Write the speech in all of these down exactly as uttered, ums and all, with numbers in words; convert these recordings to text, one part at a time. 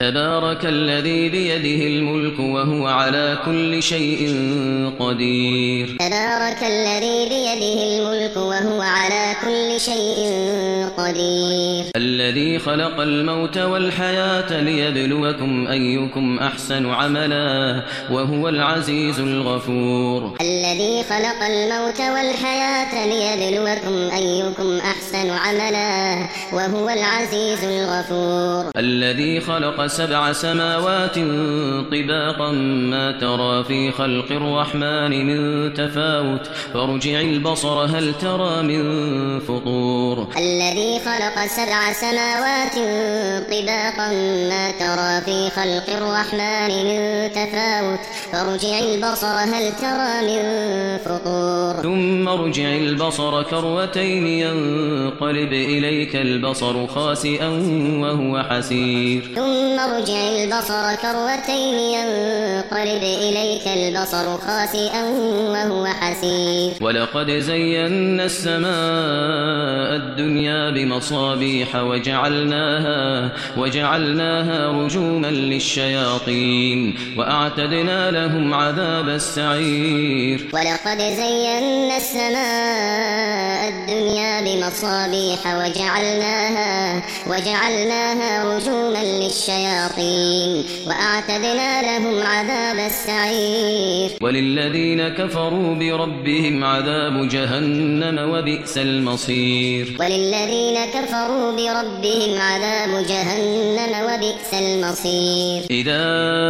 تبارك الذي بيده الملك وهو على كل شيء قدير. تبارك الذي بيده الملك وهو على كل شيء قدير. الذي خلق الموت والحياة ليبلوكم أيكم أحسن عملا وهو العزيز الغفور. الذي خلق الموت والحياة ليبلوكم أيكم أحسن عملا وهو العزيز الغفور. الذي خلق سبع سماوات طباقا ما ترى في خلق الرحمن من تفاوت فارجع البصر هل ترى من فطور. الذي خلق سبع سماوات طباقا ما ترى في خلق الرحمن من تفاوت فارجع البصر هل ترى من فطور. ثم ارجع البصر كروتين ينقلب إليك البصر خاسئا وهو حسير. ثم ارجع البصر كروتين ينقلب إليك البصر خاسئا وهو حسير. ولقد زينا السماء الدنيا بمصابيح وجعلناها وجعلناها رجوما للشياطين وأعتدنا لهم عذاب السعير. ولقد زينا السماء الدنيا بمصابيح وجعلناها وجعلناها رجوما للشياطين وأعتدنا لهم عذاب السعير. وللذين كفروا بربهم عذاب جهنم وبئس المصير. وللذين كفروا بربهم عذاب جهنم وبئس المصير. إذا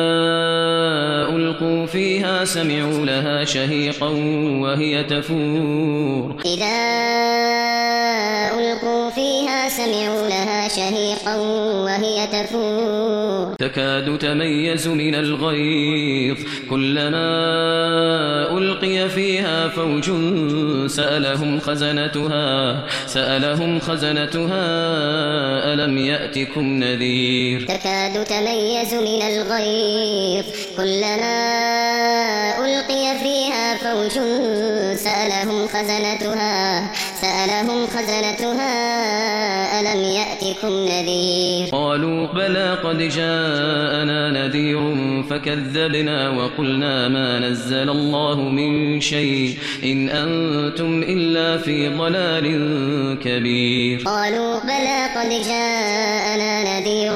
ألقوا فيها سمعوا لها شهيقا وهي تفور. إذا ألقوا فيها سمعوا لها شهيقا وهي تفور. تكاد تميز من الغيظ كلما ألقي فيها فوج سألهم خزنتها سألهم خزنتها ألم يأتكم نذير. تكاد تميز من الغيظ كلما ألقي فيها فوج سألهم خزنتها سألهم خزنتها ألم يأتكم نذير. قالوا بلى قد جاءنا نذير فكذبنا وقلنا ما نزل الله من شيء إن أنتم إلا في ضلال كبير. قالوا بلى قد جاءنا نذير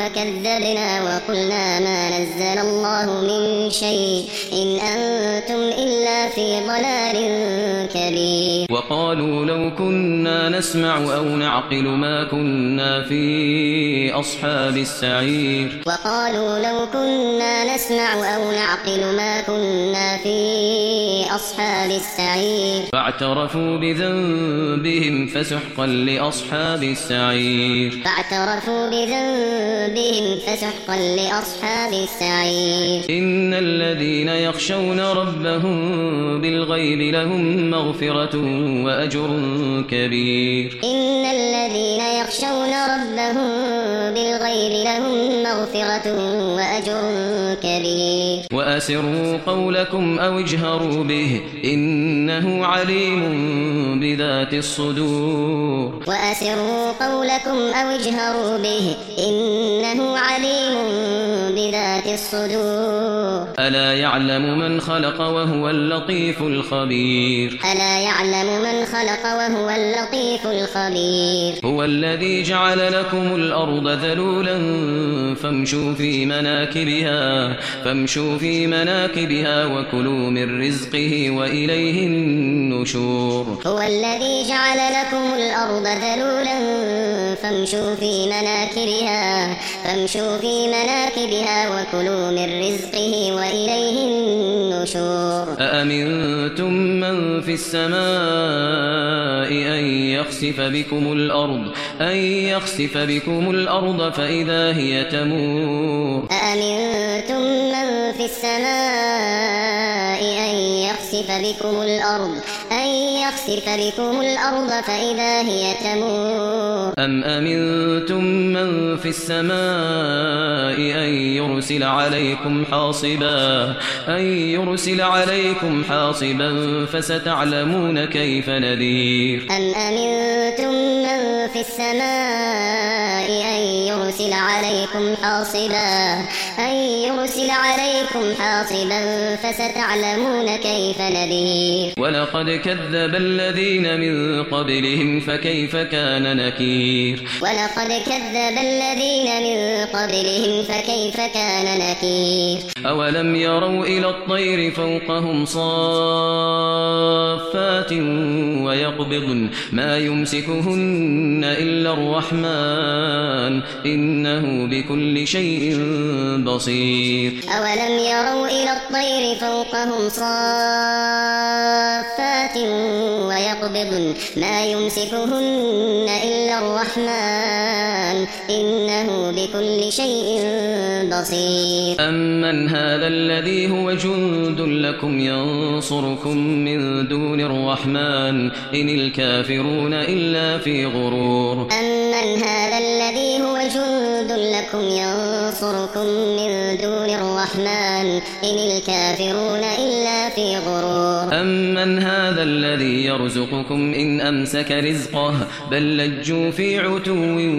فكذبنا وقلنا ما نزل الله من شيء إن أنتم إلا في ضلال كبير. وقالوا لو كنا نسمع أو نعقل ما كنا في أصحاب السعير. وقالوا لو كنا نسمع أو نعقل ما كنا في أصحاب السعير. فاعترفوا بذنبهم فسحقا لأصحاب السعير. فاعترفوا بذنبهم فسحقا لأصحاب السعير. إن الذين يخشون ربهم بالغيب لهم مغفرة وأجر كبير. إن الذين يخشون ربهم بالغيب لهم مغفرة وأجر كبير. وأسروا قولكم أو اجهروا به إنه عليم بذات الصدور. وأسروا قولكم أو اجهروا به إنه عليم بذات الصدور. ألا يعلم من خلق وهو اللطيف الخبير. ألا يعلم من خلق وهو اللطيف الخبير. هو الذي جعل لكم الأرض ذلولا فامشوا في مناكبها فامشوا في مناكبها وكلوا من رزقه وإليه النشور. هو الذي جعل لكم الأرض ذلولا فامشوا في مناكبها فامشوا في مناكبها وكلوا من رزقه وإليه النشور. أأمنتم من في السماء أن يخسف بكم الأرض أن يخسف بكم الأرض فإذا هي تمور. أأمنتم من في السماء أن يخسف بكم الأرض أن يخسف بكم الأرض فإذا هي تمور. أم أمنتم من في السماء أن يرسل يرسل عليكم حاصبا أن يرسل عليكم حاصبا فستعلمون كيف نذير. أم أمنتم من في السماء أن يرسل عليكم حاصبا أن يرسل عليكم حاصبا فستعلمون كيف نذير. ولقد كذب الذين من قبلهم فكيف كان نكير. ولقد كذب الذين من قبلهم فكيف كان نكير. أولم يروا إلى الطير فوقهم صافات ويقبضن ما يمسكهن إلا الرحمن إنه بكل شيء بصير. أولم يروا إلى الطير فوقهم صافات ويقبضن ما يمسكهن إلا الرحمن إنه بكل شيء بصير. أمن هذا الذي هو جند لكم ينصركم من دون الرحمن إن الكافرون إلا في غرور. أمن هذا الذي هو جند لكم ينصركم من دون الرحمن إن الكافرون إلا في غرور. أمن هذا الذي يرزقكم إن أمسك رزقه بل لجوا في عتو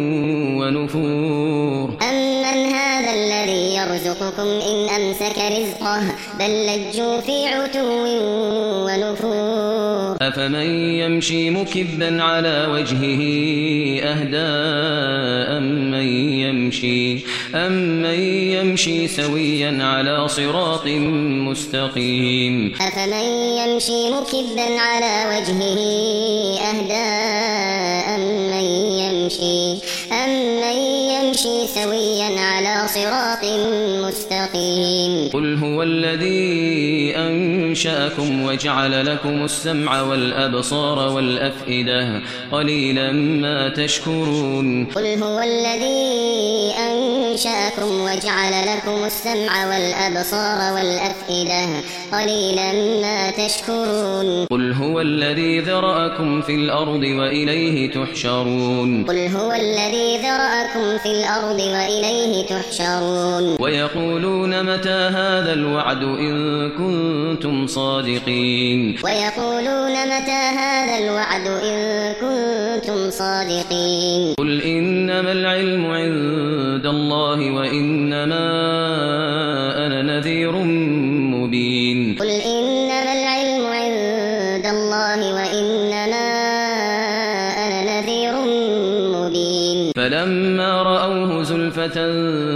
ونفور. أمن هذا الذي يرزقكم إن أمسك رزقه بل لجوا في عتو ونفور. أفمن يمشي مكبا على وجهه أهدى أمن يمشي أمن يمشي سويا على صراط مستقيم. أفمن يمشي مكبا على وجهه أهدى أمن يمشي أمن يمشي سويا على صراط مستقيم. قل هو الذي أنشأكم وجعل لكم السمع والأبصار والأفئدة قليلا ما تشكرون. قل هو الذي أنشأكم وجعل لكم السمع والأبصار والأفئدة قليلا ما تشكرون. قل هو الذي ذرأكم في الأرض وإليه تحشرون. قل هو الذي ذرأكم في الأرض وإليه تحشرون. ويقولون متى هذا الوعد إن كنتم صادقين. ويقولون متى هذا الوعد إن كنتم صادقين. قل إنما العلم عند الله وإنما أنا نذير مبين. قل إنما العلم عند الله وإنما أنا نذير مبين. فلما رأوه زلفة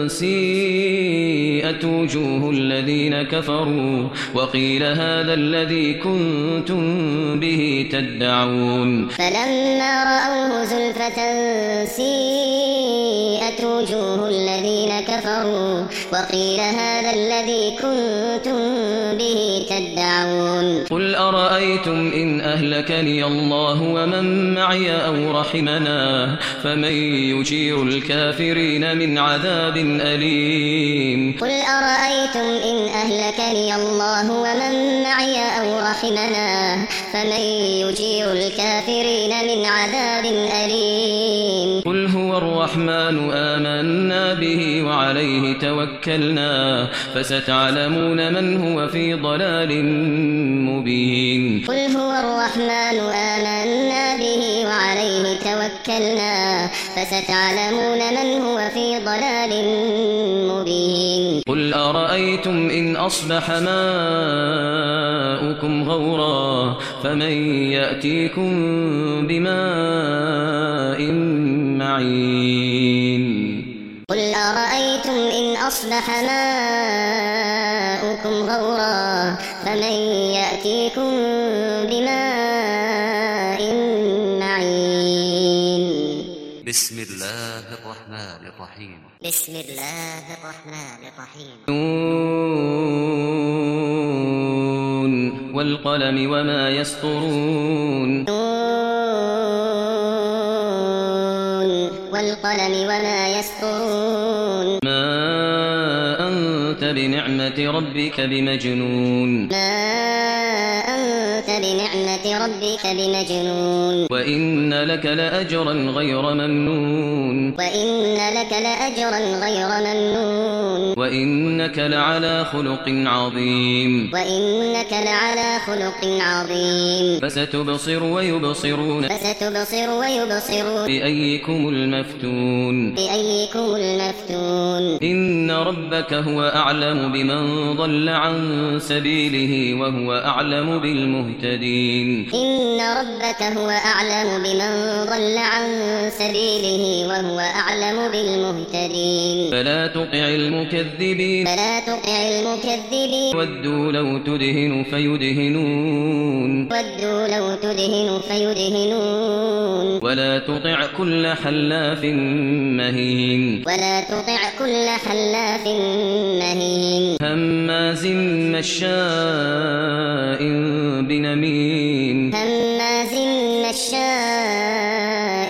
سيئت وجوه الذين كفروا وقيل هذا الذي كنتم به تدعون. فلما رأوه زلفة سيئت وجوه الذين كفروا وقيل هذا الذي كنتم به تدعون. قل أرأيتم إن أهلكني الله ومن معي أو رحمنا فمن يجير الكافرين من عذاب أليم. قل أرأيتم إن أهلكني الله ومن معي أو رحمنا فمن يجير الكافرين من عذاب أليم. قل هو الرحمن آمنا به وعليه توكلنا فستعلمون من هو في ضلال مبين. قل هو الرحمن آمنا به وعليه توكلنا فستعلمون من هو في ضلال مبين. قل أرأيتم إن أصبح ماؤكم غورا فمن يأتيكم بماء معين. قل أرأيتم إن أصبح ماؤكم غورا فمن يأتيكم بماء معين. بسم الله الرحمن الرحيم. بسم الله الرحمن الرحيم. نون والقلم وما يسطرون. نون والقلم وما يسطرون. ما أنت بنعمة ربك بمجنون. ما أنت بنعمة ربك بمجنون. وإن لك لأجرا غير ممنون. وإن لك لأجرا غير ممنون. وإنك لعلى خلق عظيم وإنك لعلى خلق عظيم فستبصر ويبصرون فستبصر ويبصرون بأيكم المفتون بأيكم المفتون إن ربك هو أعلم بمن ضل عن سبيله وهو أعلم بالمهتدين إن ربك هو أعلم بمن ضل عن سبيله وهو أعلم بالمهتدين فلا تطع المكذبين فلا تطع المكذبين ودوا لو تدهن فيدهنون ودوا لو تدهن فيدهنون ولا تطع كل حلاف مهين ولا تطع كل حلاف مهين هماز مشاء بنميم هماز مشاء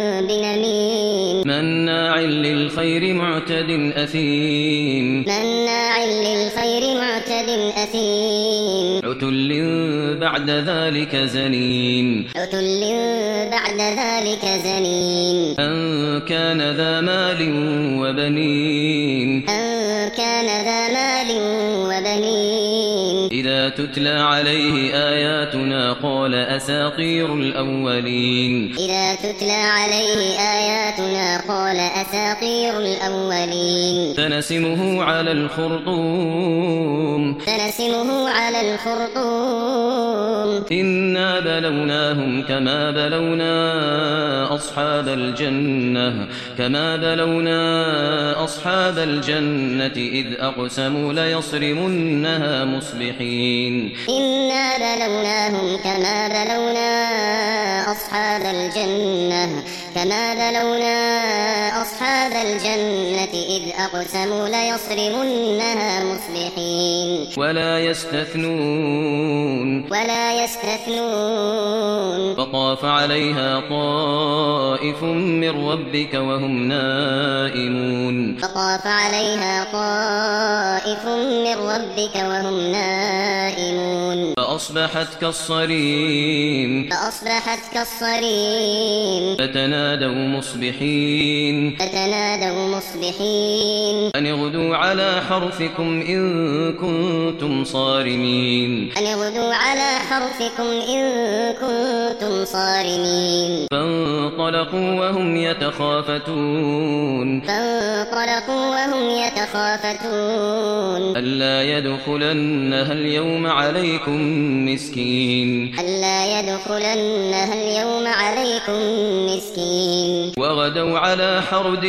بنميم مناع للخير معتد أثيم مناع للخير معتد أثيم عتل بعد ذلك زنيم عتل بعد ذلك زنيم أن كان ذا مال وبنين أن كان ذا مال وبنين إذا تتلى عليه آياتنا قال أساطير الأولين إذا تتلى عليه آياتنا قال أساطير الأولين سنسمه على الخرطوم سنسمه على الخرطوم إنا بلوناهم كما بلونا أصحاب الجنة كما بلونا أصحاب الجنة إذ أقسموا ليصرمنها مصبحين إنا بلوناهم كما بلونا أصحاب الجنة كما بلونا أصحاب الجنة إذ أقسموا ليصرمنها مصبحين ولا يستثنون ولا يستثنون فطاف عليها طائف من ربك وهم نائمون فطاف عليها طائف من ربك وهم نائمون فأصبحت كالصريم فأصبحت كالصريم فتنادوا مصبحين فتنادوا مصبحين أن اغدوا على حرثكم إن كنتم صارمين أن اغدوا على حرثكم إن كنتم صارمين فانطلقوا وهم يتخافتون فانطلقوا وهم يتخافتون ألا يدخلنها اليوم عليكم مسكين ألا يدخلنها اليوم عليكم مسكين وغدوا على حرد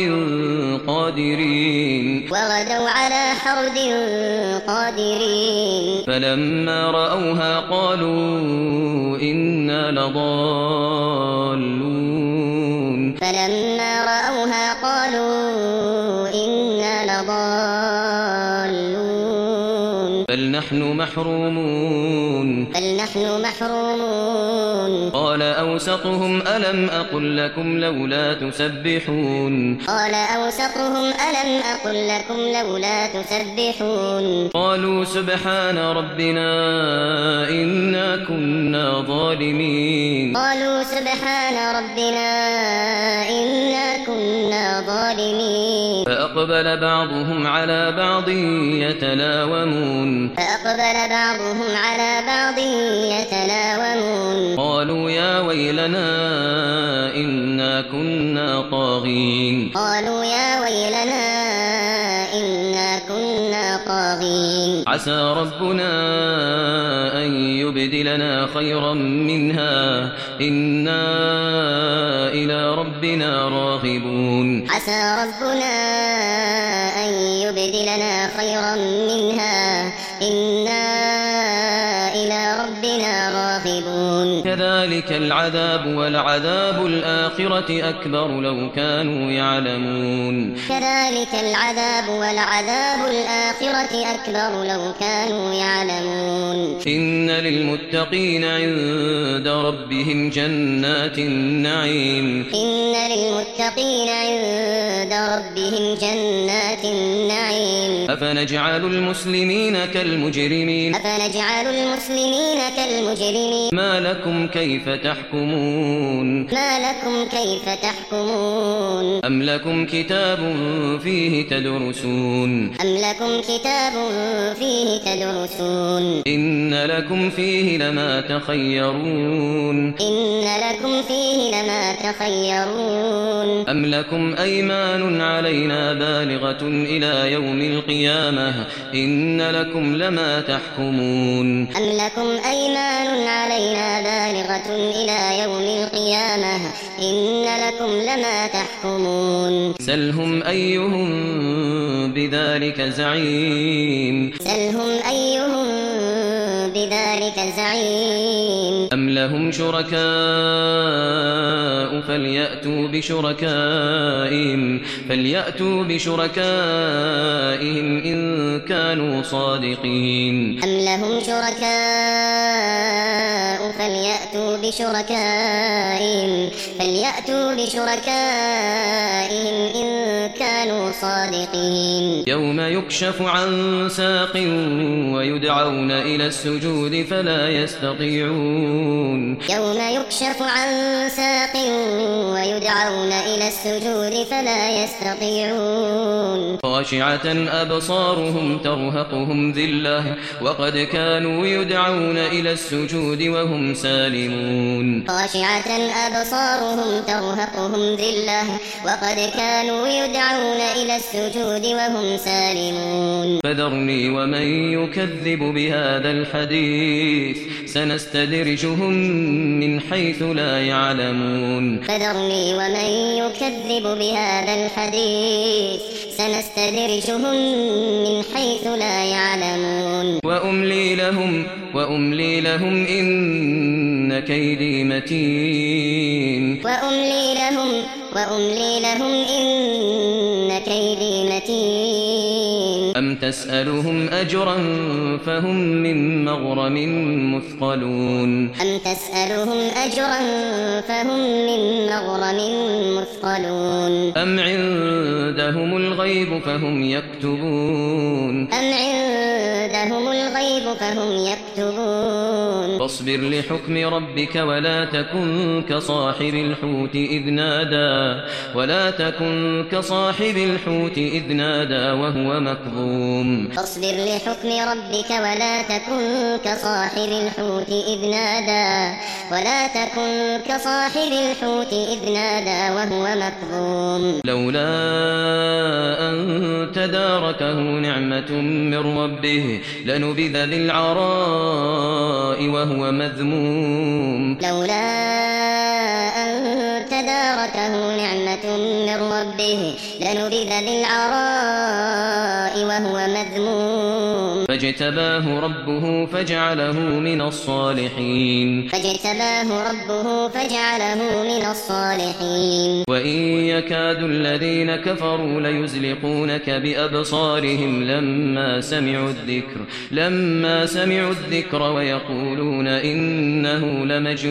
قادرين وغدوا على حرد قادرين فلما رأوها قالوا إنا لضالون فلما رأوها قالوا إنا لضالون بل نحن محرومون بل نحن محرومون قال أوسطهم ألم أقل لكم لولا تسبحون قال أوسطهم ألم أقل لكم لولا تسبحون قالوا سبحان ربنا إنا كنا ظالمين قالوا سبحان ربنا إنا كنا ظالمين فأقبل بعضهم على بعض يتلاومون فأقبل بعضهم على بعض يتلاومون قالوا يا ويلنا إنا كنا طاغين قالوا يا ويلنا إنا كنا طاغين عسى ربنا أن يبدلنا خيرا منها إنا إلى ربنا راغبون عسى ربنا أن يبدلنا خيرا منها إنا إلى ربنا راغبون كذلك العذاب ولعذاب الآخرة أكبر لو كانوا يعلمون كذلك العذاب ولعذاب الآخرة أكبر لو كانوا يعلمون إن للمتقين عند ربهم جنات النعيم إن للمتقين عند ربهم جنات النعيم أفنجعل المسلمين كالمجرمين أفنجعل المسلمين كالمجرمين ما لكم كيف كيف تحكمون ما لكم كيف تحكمون أم لكم كتاب فيه تدرسون أم لكم كتاب فيه تدرسون إن لكم فيه لما تخيرون إن لكم فيه لما تخيرون أم لكم أيمان علينا بالغة إلى يوم القيامة إن لكم لما تحكمون أم لكم أيمان علينا بالغة إلى يوم القيامة إن لكم لما تحكمون سلهم أيهم بذلك زعيم سلهم أيهم بذلك زعيم أم لهم شركاء فليأتوا بشركائهم فليأتوا بشركائهم إن كانوا صادقين أم لهم شركاء فليأتوا بشركائهم فليأتوا بشركائهم إن كانوا صادقين يوم يكشف عن ساق ويدعون إلى السجود فلا يستطيعون يوم يكشف عن ساق ويدعون إلى السجود فلا يستطيعون خاشعة أبصارهم ترهقهم ذلة وقد كانوا يدعون إلى السجود وهم سالمون خاشعة أبصارهم ترهقهم ذلة وقد كانوا يدعون إلى السجود وهم سالمون فذرني ومن يكذب بهذا الحديث سنستدرجهم من حيث لا يعلمون فذرني ومن يكذب بهذا الحديث سنستدرجهم من حيث لا يعلمون وأملي لهم وأملي لهم إن كيدي متين وأملي لهم وأملي لهم إن كيدي متين أم تسألهم أجرا فهم من مغرم مثقلون أم تسألهم أجرا فهم من مغرم مثقلون أم عندهم الغيب فهم يكتبون أم عندهم الغيب فهم يكتبون فاصبر لحكم ربك ولا تكن كصاحب الحوت إذ نادى ولا تكن كصاحب الحوت إذ نادى وهو مكظوم فاصبر لحكم ربك ولا تكن كصاحب الحوت إذ نادى ولا تكن كصاحب الحوت إذ نادى وهو مكظوم لولا أن تداركه نعمة من ربه لنبذ بالعراء وهو مذموم لولا أن تداركه نعمة من ربه لنبذ بالعراء وهو مذموم فاجتباه ربه فجعله من الصالحين فاجتباه ربه فجعله من الصالحين وإن يكاد الذين كفروا ليزلقونك بأبصارهم لما سمعوا الذكر لما سمعوا الذكر ويقولون إنه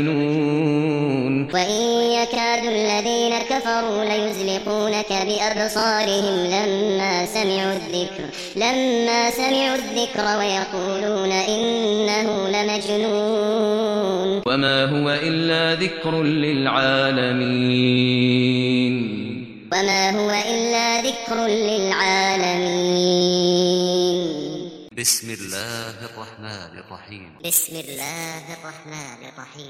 لمجنون وإن يكاد الذين كفروا ليزلقونك بأبصارهم لما سمعوا الذكر لما سمعوا الذكر ويقولون إنه لمجنون وما هو إلا ذكر للعالمين وما هو إلا ذكر للعالمين بسم الله الرحمن الرحيم بسم الله الرحمن الرحيم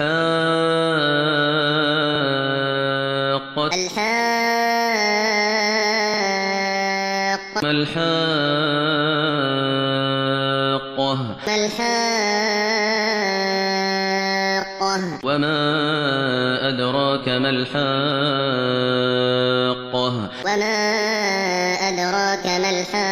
الحاقة الحاقة ما الحاقة ما الحاقة وما أدراك ما الحاقة وما أدراك ما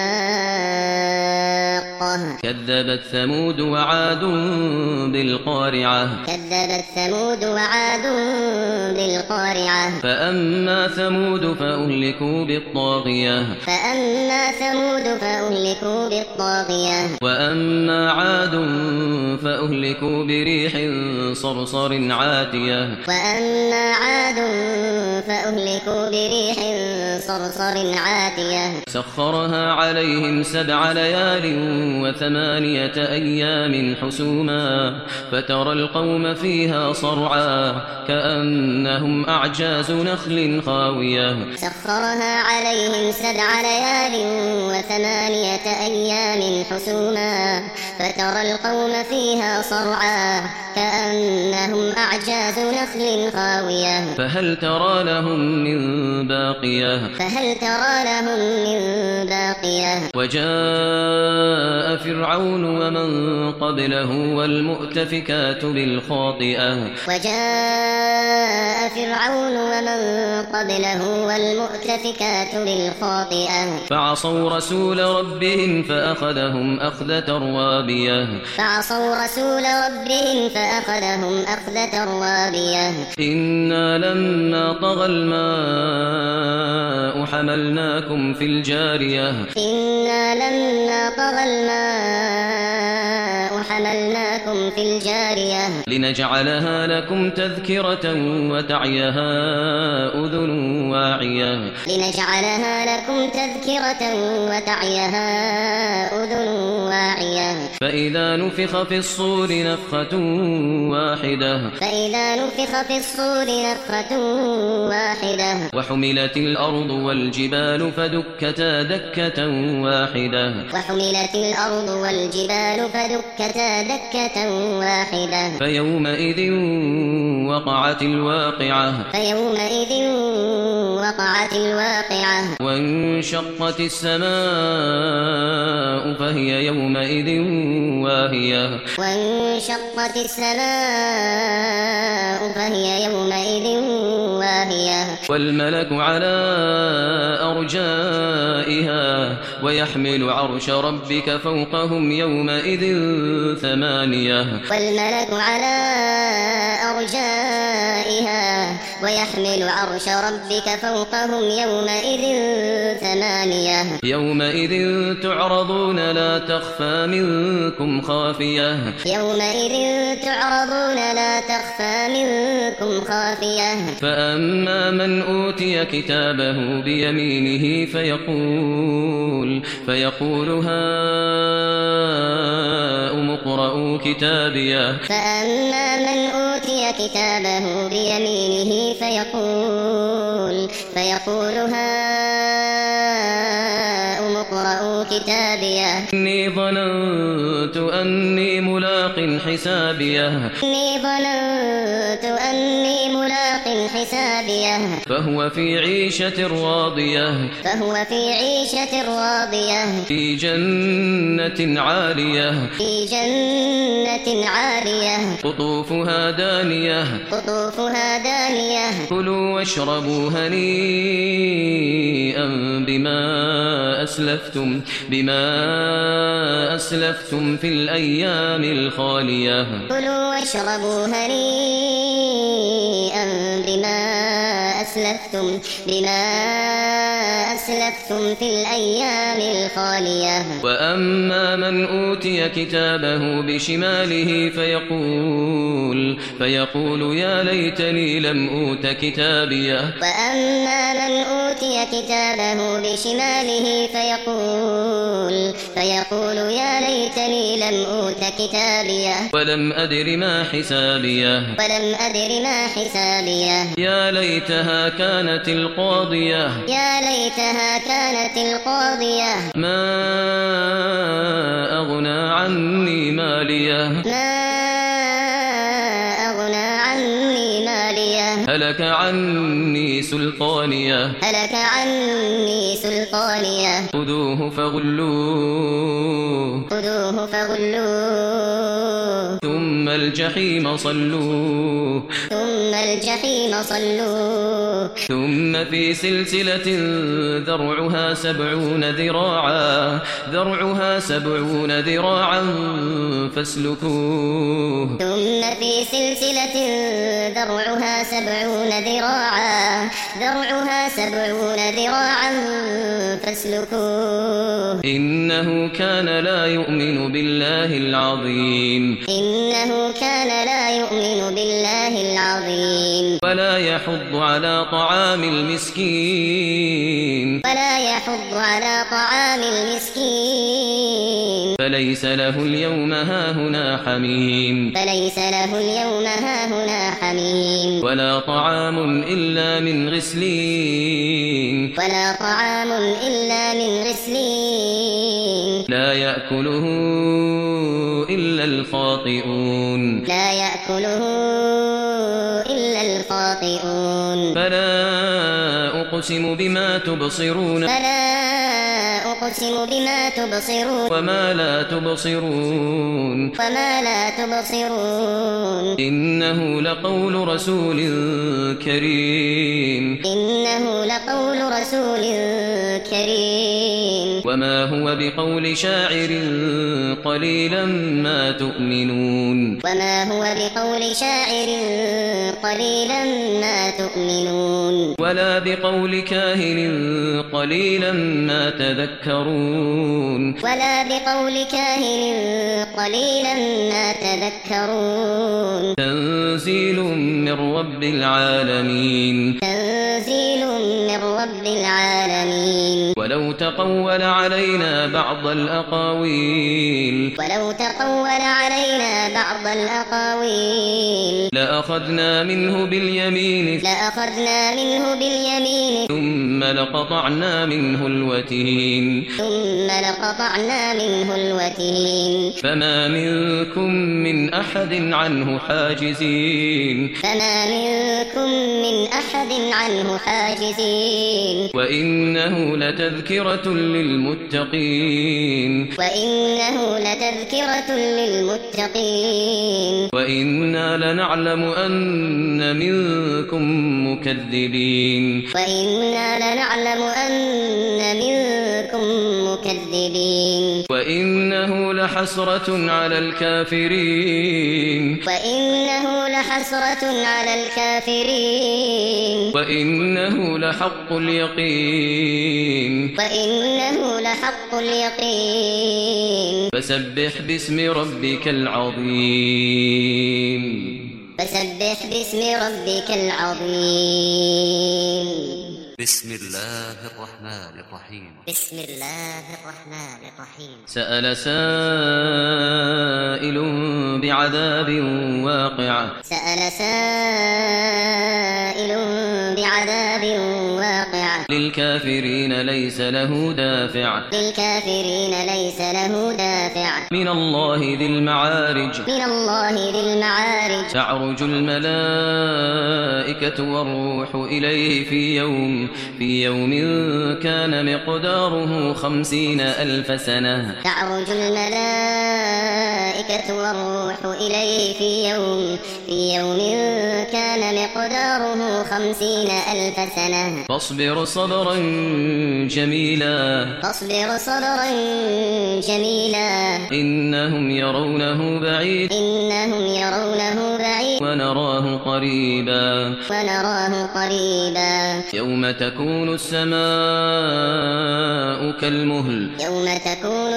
الحاقة كذبت ثمود وعاد بالقارعة كذبت ثمود وعاد بالقارعة فأما ثمود فأهلكوا بالطاغية فأما ثمود فأهلكوا بالطاغية وأما عاد فأهلكوا بريح صرصر عاتية وأما عاد فأهلكوا بريح صرصر عاتية سخرها عليهم سبع ليال وثمانية أيام حسوما فترى القوم فيها صرعا كأنهم أعجاز نخل خاوية سخرها عليهم سبع ليال وثمانية أيام حسوما فترى القوم فيها صرعا كأنهم أعجاز نخل خاوية فهل ترى لهم من باقية فهل ترى لهم من باقية وجاء فرعون ومن قبله والمؤتفكات بالخاطئة وجاء فرعون ومن قبله والمؤتفكات بالخاطئة فعصوا رسول ربهم فأخذهم أخذة روابية فعصوا رسول ربهم فأخذهم أخذة روابية إنا لما طغى الماء حملناكم في الجارية إنا لما طغى الماء حملناكم في الجارية لنجعلها لكم تذكرة وتعيها أذن واعية لنجعلها لكم تذكرة وتعيها أذن واعية فإذا نفخ في الصور نفخة واحدة فإذا نفخ في الصور نفخة واحدة وحملت الأرض والجبال فدكتا دكة واحدة وحملت الأرض والجبال فدكتا دكة واحدة فيومئذ وقعت الواقعة فيومئذ وقعت الواقعة وانشقت السماء فهي يومئذ واهية وانشقت السماء فهي يومئذ واهية والملك على أرجائها ويحمل عرش ربك فوقهم يومئذ ثمانية والملك على أرجائها ويحمل عرش ربك فوقهم يومئذ ثمانية يومئذ تعرضون لا تخفى منكم خافية يومئذ تعرضون لا تخفى منكم خافية فأما من أوتي كتابه بيمينه فيقول فيقول هاؤم اقرءوا كتابيه فأما من أوتي كتابه بيمينه فيقول فيقول هاؤم اقرءوا كتابيه إني ظننت أني ملاق حسابيه إني ظننت أني ملاق حسابيه فهو في عيشة راضية فهو في عيشة راضية في جنة عالية في جنة عالية قطوفها دانية قطوفها دانية كلوا واشربوا هنيئا بما أسلفتم بما أسلفتم في الأيام الخالية كلوا واشربوا هنيئا بما أسلفتم بما أسلفتم في الأيام الخالية وأما من أوتي كتابه بشماله فيقول فيقول يا ليتني لم أوت كتابيه وأما من أوتي كتابه بشماله فيقول فيقول يا ليتني لم أوت كتابيه ولم أدر ما حسابيه ولم أدر ما حسابيه يا ليتها كانت القاضية يا ليتها كانت القاضية ما أغنى عني ماليه ما أغنى عني ماليه هلك عني سلطانيه هلك عني سلطانيه خذوه فغلوه خذوه فغلوه ثم الجحيم صلوه ثم الجحيم صلوه ثم في سلسلة ذرعها سبعون ذراعا ذرعها سبعون ذراعا فاسلكوه ثم في سلسلة ذرعها سبعون ذراعا ذرعها سبعون ذراعا فاسلكوه إنه كان لا يؤمن بالله العظيم إنه كان لا يؤمن بالله العظيم ولا يحض على طعام المسكين ولا يحض على طعام المسكين فليس له اليوم هاهنا حميم فليس له اليوم هاهنا حميم ولا طعام إلا من غسلين ولا طعام إلا من غسلين لا يأكله إلا الخاطئون لا يأكله إلا الخاطئون فلا أقسم بما تبصرون فلا أقسم بما تبصرون وما لا تبصرون وما لا تبصرون إنه لقول رسول كريم إنه لقول رسول كريم وما هو بقول شاعر قليلا ما تؤمنون وما هو بقول شاعر قليلا ما تؤمنون ولا بقول كاهن قليلا ما تذكرون ولا بقول كاهن قليلا ما تذكرون تنزيل من رب العالمين تنزيل من رب العالمين ولو تقول علينا بعض الأقاويل ولو تقول علينا بعض الأقاويل لأخذنا منه باليمين لأخذنا منه باليمين ثم لقطعنا منه الوتين ثم لقطعنا منه الوتين فما منكم من أحد عنه حاجزين فما منكم من أحد عنه حاجزين وإنه لتذكرة للمتقين وإنه لتذكرة للمتقين وإنا لنعلم أن منكم مكذبين وإنا لنعلم أن منكم مكذبين وإنه لحسرة على الكافرين وإنه لحسرة على الكافرين وإنه لحق اليقين وإنه لحق اليقين فسبح باسم ربك العظيم فسبح باسم ربك العظيم بسم الله الرحمن الرحيم بسم الله الرحمن الرحيم سأل سائل بعذاب واقع سأل سائل بعذاب واقع للكافرين ليس له دافع للكافرين ليس له دافع من الله ذي المعارج من الله ذي المعارج تعرج الملائكة والروح إليه في يوم في يوم كان مقداره خمسين ألف سنة تعرج الملائكة والروح إليه في يوم في يوم كان مقداره خمسين ألف سنة فاصبر صبرا جميلا فاصبر صبرا جميلا إنهم يرونه بعيد إنهم يرونه بعيد ونراه قريبا ونراه قريبا يوم تكون السماء كالمهل يوم تكون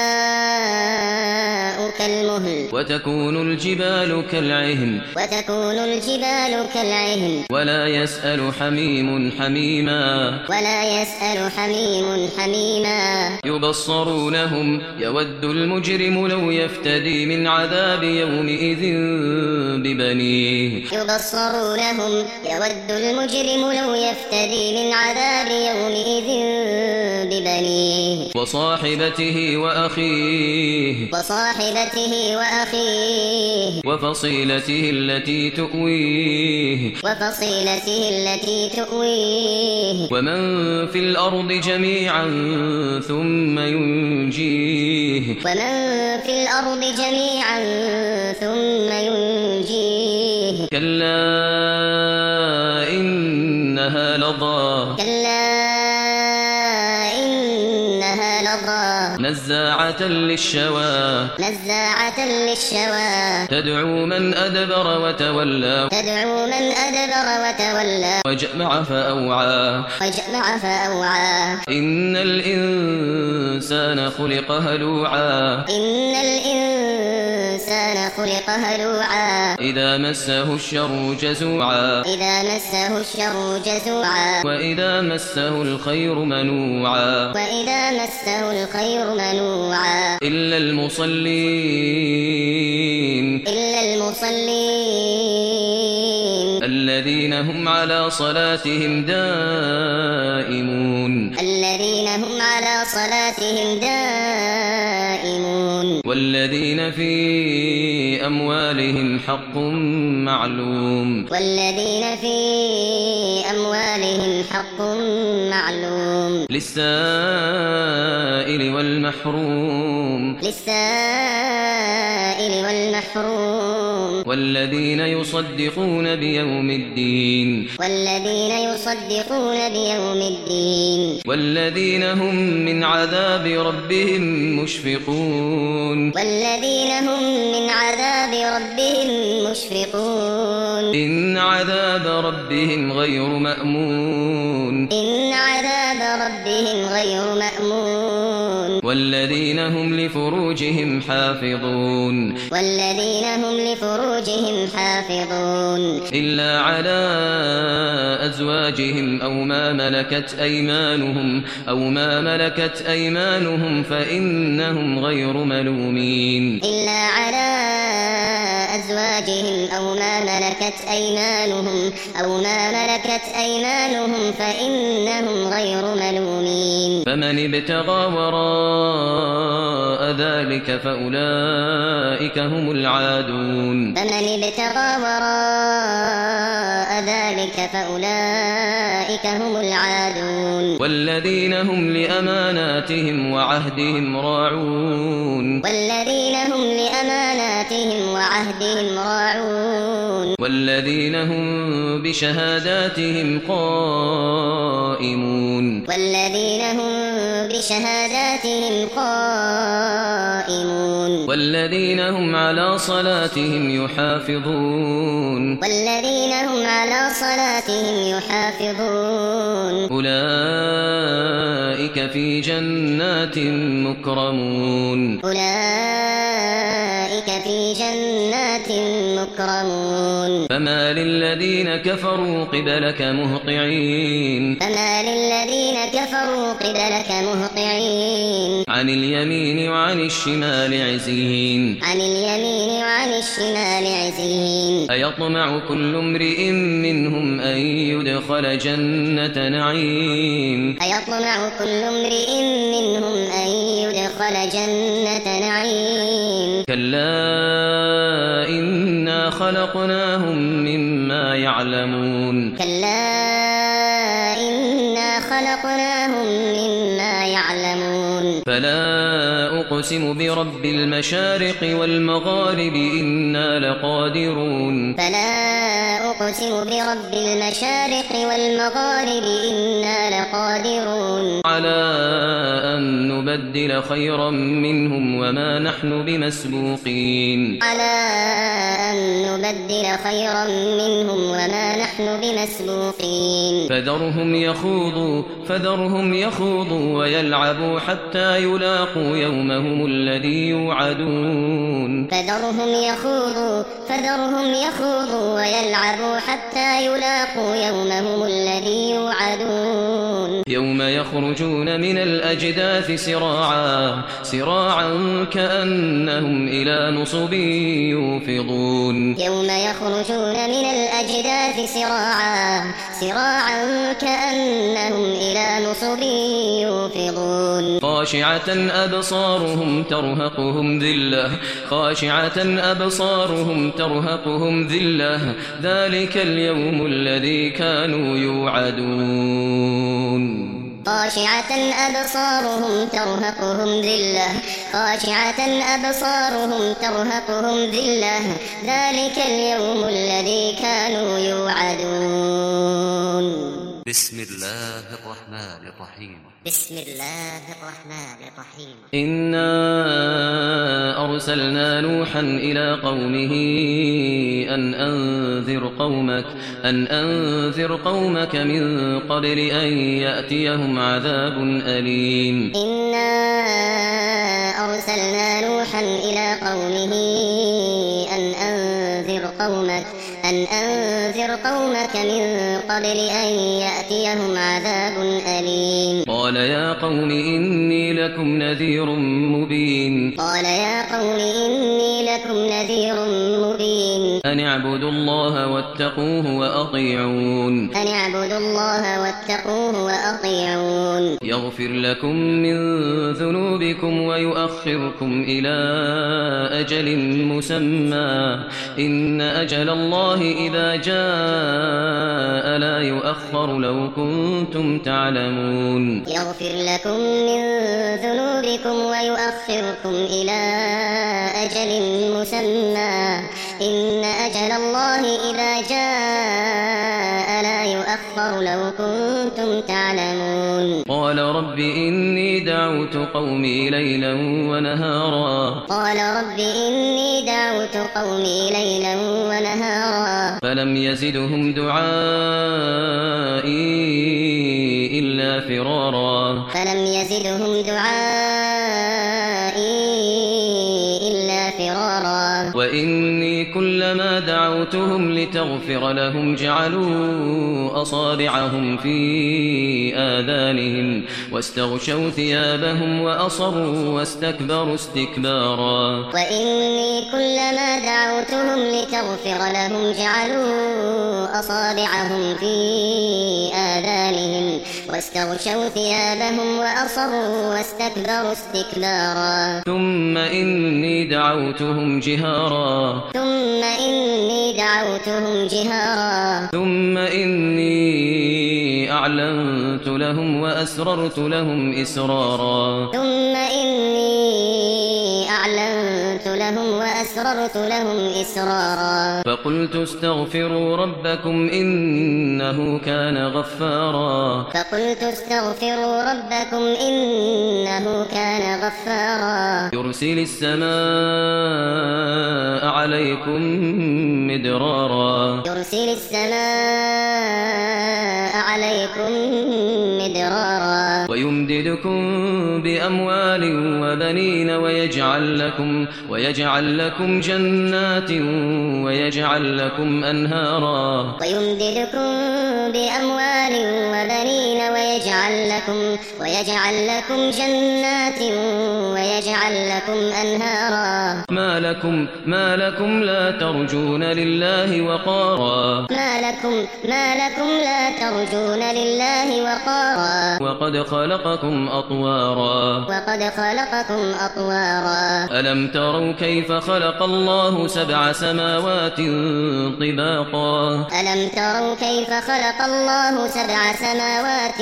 السماء كالمهل وتكون الجبال كالعهن وتكون الجبال كالعهن ولا يسأل حميم حميما ولا يسأل حميم حميما يبصرونهم يود المجرم لو يفتدي من عذاب يومئذ ببنيه يبصرونهم يود المجرم لو يفتدي من عذاب يومئذ ببنيه وصاحبته وأخيه وصاحبته وأخيه وفصيلته التي تؤويه وفصيلته التي تؤويه ومن في الأرض جميعا ثم ينجيه ومن في الأرض جميعا ثم ينجيه كلا إنها لظى كلا إنها لظى نزاعة للشوى نزاعة للشوى تدعو من أدبر وتولى تدعو من أدبر وتولى وجمع فأوعى وجمع فأوعى إن الإنسان خلق هلوعا إن الإنسان الإنسان خلق هلوعا إذا مسه الشر جزوعا إذا مسه الشر جزوعا وإذا مسه الخير منوعا وإذا مسه الخير منوعا إلا المصلين إلا المصلين الذين هم على صلاتهم دائمون الذين هم على صلاتهم دائمون والذين في أموالهم حق معلوم والذين في أموالهم حق معلوم للسائل والمحروم للسائل والمحروم والذين يصدقون بيوم الدين والذين يصدقون بيوم الدين والذين هم من عذاب ربهم مشفقون والذين هم من عذاب ربهم مشفقون إن عذاب ربهم غير مأمون إن عذاب ربهم غير مأمون والذين هم لفروجهم حافظون والذين هم لفروجهم حافظون إلا على أزواجهم أو ما ملكت أيمانهم أو ما ملكت أيمانهم فإنهم غير ملومين إلا على أزواجهم أو ما ملكت أيمانهم أو ما ملكت أيمانهم فإنهم غير ملومين فمن ابتغى وراء ذلك فأولئك هم العادون فمن ابتغى وراء ذلك فأولئك هم العادون والذين هم لأماناتهم وعهدهم راعون والذين هم لأماناتهم وعهدهم راعون والذين هم بشهاداتهم قائمون والذين هم بشهاداتهم قائمون والذين هم على صلاتهم يحافظون والذين هم على صلاتهم يحافظون أولئك في جنات مكرمون أولئك في جنات مكرمون فما للذين كفروا قبلك مهطعين فما للذين كفروا قبلك مهطعين عن اليمين وعن الشمال عزين عن اليمين وعن الشمال عزين أيطمع كل امرئ منهم أن يدخل جنة نعيم أيطمع كل امرئ منهم أن يدخل جنة نعيم كلا إنا خلقناهم مما يعلمون كلا إنا خلقناهم مما يعلمون فلا أقسم برب المشارق والمغارب إنا لقادرون فلا أقسم برب المشارق والمغارب إنا لقادرون على أن نبدل خيرا منهم وما نحن بمسبوقين على أن نبدل خيرا منهم وما نحن بمسبوقين فذرهم يخوضوا فذرهم يخوضوا ويلعبوا حتى يلاقوا يومهم الذي يوعدون فذرهم يخوضوا فذرهم يخوضوا ويلعبوا حتى يلاقوا يومهم الذي يوعدون يوم يخرجون من الأجداث سراعا سراعا كأنهم إلى نصب يوفضون يوم يخرجون من الأجداث سراعا سراعا كأنهم إلى نصب يوفضون خاشعة أبصارهم ترهقهم ذلة خاشعة أبصارهم ترهقهم ذلة ذلك اليوم الذي كانوا يوعدون خاشعة أبصارهم ترهقهم ذلة خاشعة أبصارهم ترهقهم ذلة ذلك اليوم الذي كانوا يوعدون بسم الله الرحمن الرحيم بسم الله الرحمن الرحيم إنا أرسلنا نوحا إلى قومه أن أنذر قومك أن أنذر قومك من قبل أن يأتيهم عذاب أليم إنا أرسلنا نوحا إلى قومه قومك أن أنذر قومك من قبل أن يأتيهم عذاب أليم. قال يا قوم إني لكم نذير مبين قال يا قوم إني لكم نذير مبين أن اعبدوا الله واتقوه وأطيعون أن اعبدوا الله واتقوه وأطيعون يغفر لكم من ذنوبكم ويؤخركم إلى أجل مسمى إن أجل الله إذا جاء لا يؤخر لو كنتم تعلمون. يغفر لكم من ذنوبكم ويؤخركم إلى أجل مسمى إن أجل الله إذا جاء لا يؤخر لو كنتم تعلمون. قال رب إني دعوت قومي ليلا ونهارا قال رب إني دعوت قومي ليلا ونهارا فلم يزدهم دعائي إلا فرارا فلم يزدهم دعائي إلا فرارا وإني كلما دعوتهم لتغفر لهم جعلوا أصابعهم في آذانهم واستغشوا ثيابهم وأصروا واستكبروا استكبارا وإني كلما دعوتهم لتغفر لهم جعلوا أصابعهم في آذانهم واستغشوا ثيابهم وأصروا واستكبروا استكبارا ثم إني دعوتهم جهارا ثم إني دعوتهم جهارا ثم إني أعلنت لهم وأسررت لهم إسرارا ثم إني أعلنت لهم وأسررت لهم إسرارا فقلت استغفروا ربكم إنه كان غفارا فقلت استغفروا ربكم إنه كان غفارا يرسل السماء عليكم مدرارا يرسل السماء عليكم مدرارا ويمددكم بأموال وبنين ويجعل لكم ويجعل لكم جنات ويجعل لكم أنهارا ويمددكم بأموال وبنين ويجعل لكم ويجعل لكم جنات ويجعل لكم أنهارا ما لكم ما لكم لا ترجون لله وقارا ما لكم ما لكم لا ترجون لله وقارا وقد خلقكم أطوارا وقد خلقكم أطوارا ألم تروا كيف خلق الله سبع سماوات طباقا ألم تروا كيف خلق الله سبع سماوات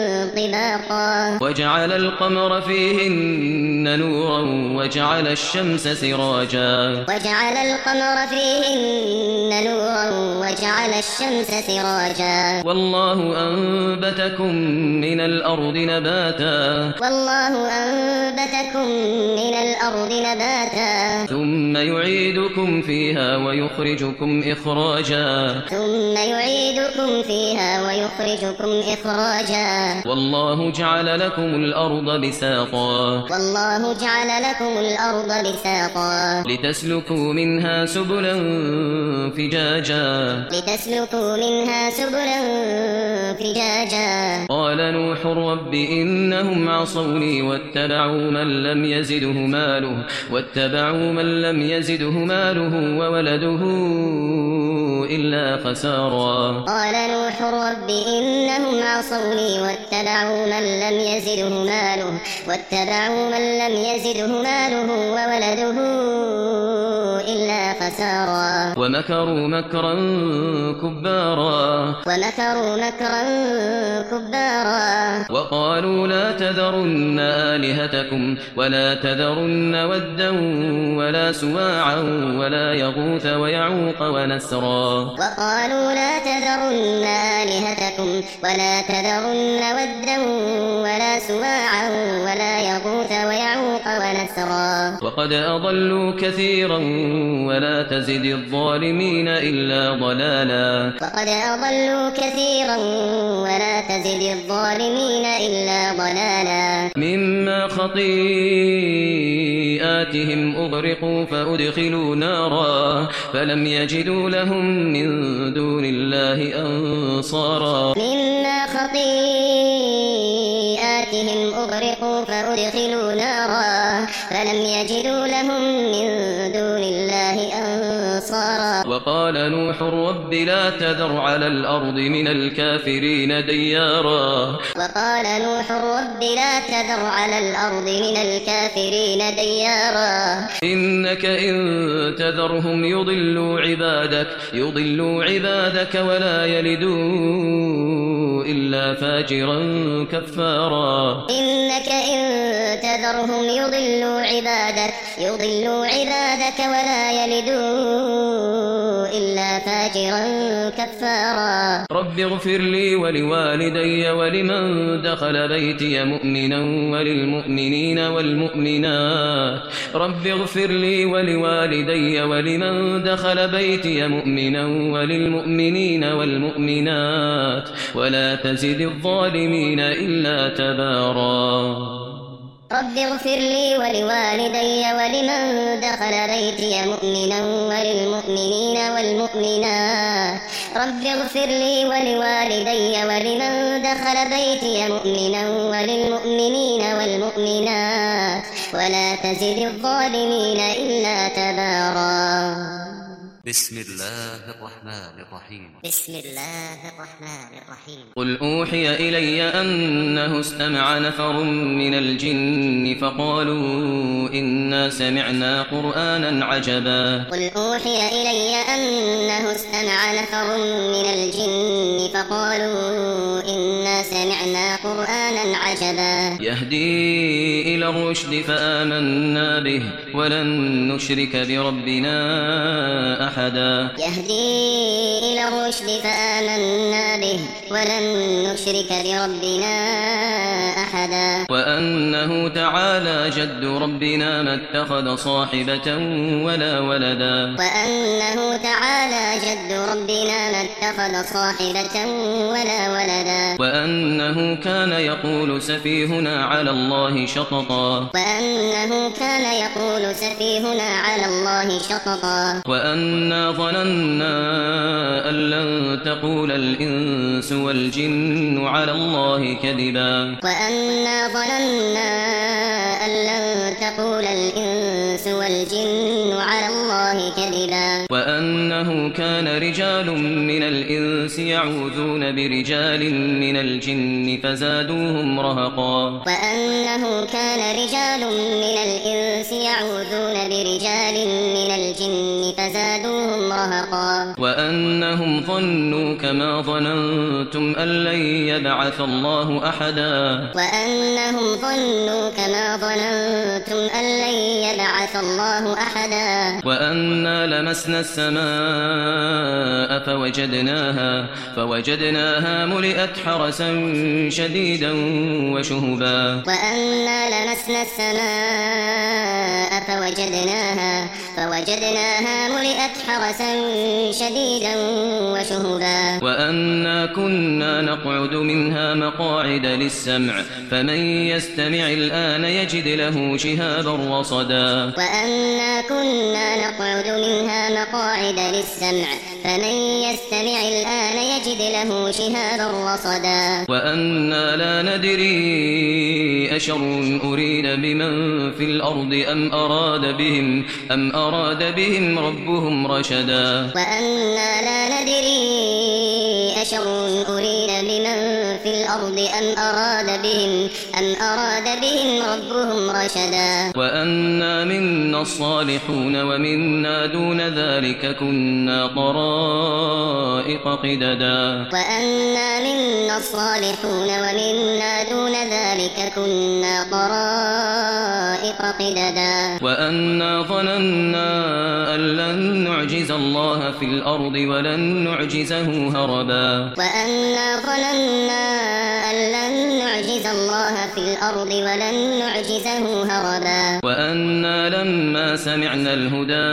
طباقا وجعل القمر فيهن نورا وجعل الشمس سراجا وجعل القمر فيهن نورا وجعل الشمس سراجا والله أنبتكم من الأرض نباتا والله أنبتكم من الأرض نباتا ثم يعيدكم فيها ويخرجكم إخراجا ثم يعيدكم فيها ويخرجكم إخراجا والله جعل لكم الأرض بساطا والله جعل لكم الأرض بساطا لتسلكوا منها سبلا فجاجا لتسلكوا منها سبلا فجاجا قال نوح رب إنهم عصوني واتبعوا من لم يزده ماله واتبعوا من لم يزده ماله وولده إلا خسارا قال نوح رب إنهم عصوني واتبعوا من لم يزده ماله واتبعوا من لم يزده ماله وولده إلا خسارا ومكروا مكرا كبارا ومكروا مكرا كبارا وقالوا لا تذرن آلهتكم ولا تذرن ودا ولا سواعا ولا يغوث ويعوق ونسرا وقالوا لا تذرن آلهتكم ولا تذرن ودا ولا سواعا ولا يغوث ويعوق ونسرا وقد أضلوا كثيرا ولا تزد الظالمين إلا ضلالا وقد أضلوا كثيرا ولا تزد الظالمين إلا ضلالا مما خطيئاتهم سيئاتهم أغرقوا فأدخلوا نارا فلم يجدوا لهم من دون الله أنصارا مما خطيئاتهم أغرقوا فأدخلوا نارا فلم يجدوا لهم من دون الله أنصارا وقال نوح رب لا تذر على الأرض من الكافرين ديارا وقال نوح رب لا تذر على الأرض من الكافرين ديارا إنك إن تذرهم يضلوا عبادك يضلوا عبادك ولا يلدوا إلا فاجرا كفارا إنك إن تذرهم يضلوا عبادك يضلوا عبادك ولا يلدوا إلا فاجرا كفارا رب اغفر لي ولوالدي ولمن دخل بيتي مؤمنا وللمؤمنين والمؤمنات رب اغفر لي ولوالدي ولمن دخل بيتي مؤمنا وللمؤمنين والمؤمنات ولا تزد الظالمين إلا تبارا رب اغفر لي ولوالدي ولمن دخل بيتي مؤمنا وللمؤمنين والمؤمنات رب اغفر لي ولوالدي ولمن دخل بيتي مؤمنا وللمؤمنين والمؤمنات ولا تزد الظالمين إلا تبارا بسم الله الرحمن الرحيم بسم الله الرحمن الرحيم قل أوحي إلي أنه استمع نفر من الجن فقالوا إنا سمعنا قرآنا عجبا قل أوحي إلي أنه استمع نفر من الجن فقالوا إنا سمعنا قرآنا عجبا يهدي إلى الرشد فآمنا به ولن نشرك بربنا أحدا يهدي إلى الرشد فآمنا به ولن نشرك بربنا أحدا وأنه تعالى جد ربنا ما اتخذ صاحبة ولا ولدا وأنه تعالى جد ربنا ما اتخذ صاحبة ولا ولدا وأنه كان يقول سفيهنا على الله شططا وأنه كان يقول سفيهنا على الله شططا وأنا ظننا أن لن تقول الإنس والجن على الله كذبا وأنا ظننا أن لن تقول الإنس والجن على الله كذبا وأنه كان رجال من الإنس يعوذون برجال من الجن فزادوهم رهقا وأنه كان رجال من الإنس يعوذون برجال من الجن فزادوهم رهقا وأنهم ظنوا كما ظننتم أن لن يبعث الله أحدا وأنهم ظنوا كما ظننتم أن لن يبعث الله أحدا وأنا لمسنا السماء فوجدناها فوجدناها ملئت حرسا شديدا وشهبا وأنا لمسنا السماء فوجدناها فوجدناها ملئت حرسا شديدا وشهبا وأنا كنا نقعد منها مقاعد للسمع فمن يستمع الآن يجد له شهابا رصدا وأنا كنا نقعد منها مقاعد للسمع فمن يستمع الآن يجد له شهابا رصدا وأنا لا ندري أشر أريد بمن في الأرض أم أراد بهم أم أراد بهم ربهم رشدا وأنا لا ندري أشر أريد بمن في الأرض أم أراد بهم أم أراد بهم ربهم رشدا وأنا منا الصالحون ومنا دون ذلك كنا طرائق قددا وأنا منا الصالحون ومنا دون ذلك كنا طرائق قددا وأنا ظننا أن لن نعجز الله في الأرض ولن نعجزه هربا وأنا ظننا أن لن نعجز الله في الأرض ولن نعجزه هربا وأنا لما سمعنا الهدى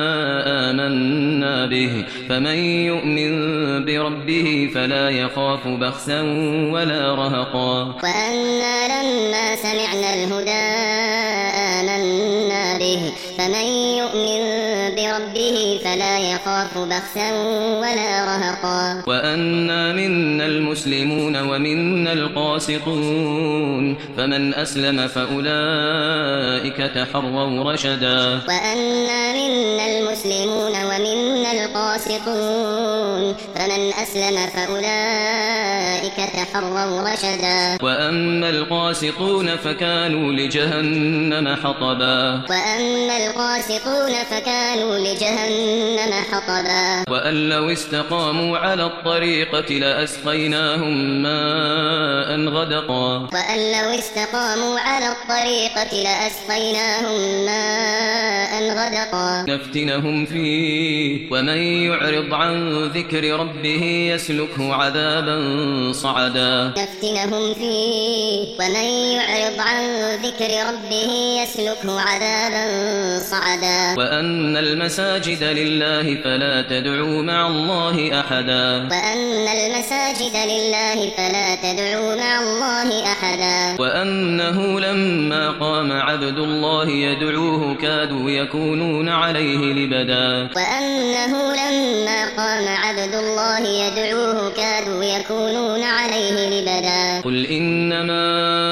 آمنا به فمن يؤمن بربه فلا يخاف بخسا ولا رهقا وأنا لما سمعنا الهدى آمنا به رسالاته فمن يؤمن بربه فلا يخاف بخسا ولا رهقا وأنا منا المسلمون ومنا القاسطون فمن أسلم فأولئك تحروا رشدا وأنا منا المسلمون ومنا القاسطون فمن أسلم فأولئك تحروا رشدا وأما القاسطون فكانوا لجهنم حطبا وأما القاسطون فكانوا لجهنم حطبا وأن لو استقاموا على الطريقة لأسقيناهم ماء غدقا وأن لو استقاموا على الطريقة لأسقيناهم ماء غدقا نفتنهم فيه ومن يعرض عن ذكر ربه يسلكه عذابا صعدا نفتنهم فيه ومن يعرض عن ذكر ربه يسلكه عذابا صعدا وأن المساجد لله فلا تدعوا مع الله أحدا وأن المساجد لله فلا تدعوا مع الله أحدا وأنه لما قام عبد الله يدعوه كادوا يكونون عليه لبدا وأنه لما قام عبد الله يدعوه كادوا يكونون عليه لبدا قل إنما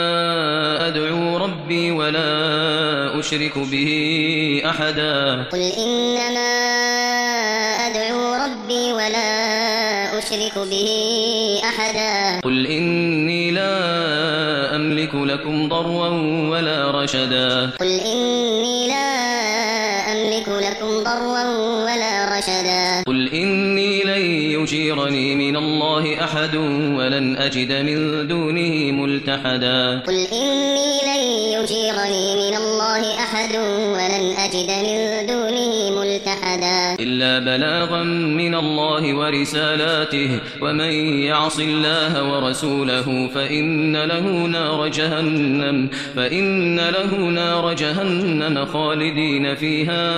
أدعو ربي ولا أشرك به أحدا قل إنما أدعو ربي ولا أشرك به أحدا قل إني لا أملك لكم ضرا ولا رشدا قل إني لا أملك لكم ضرا ولا رشدا قل إني لن يجيرني من الله أحد ولن أجد من دونه ملتحدا قل إني لن يجيرني من الله أحد ولن أجد من دونه ملتحدا إلا بلاغا من الله ورسالاته ومن يعص الله ورسوله فإن له نار جهنم فإن له نار جهنم خالدين فيها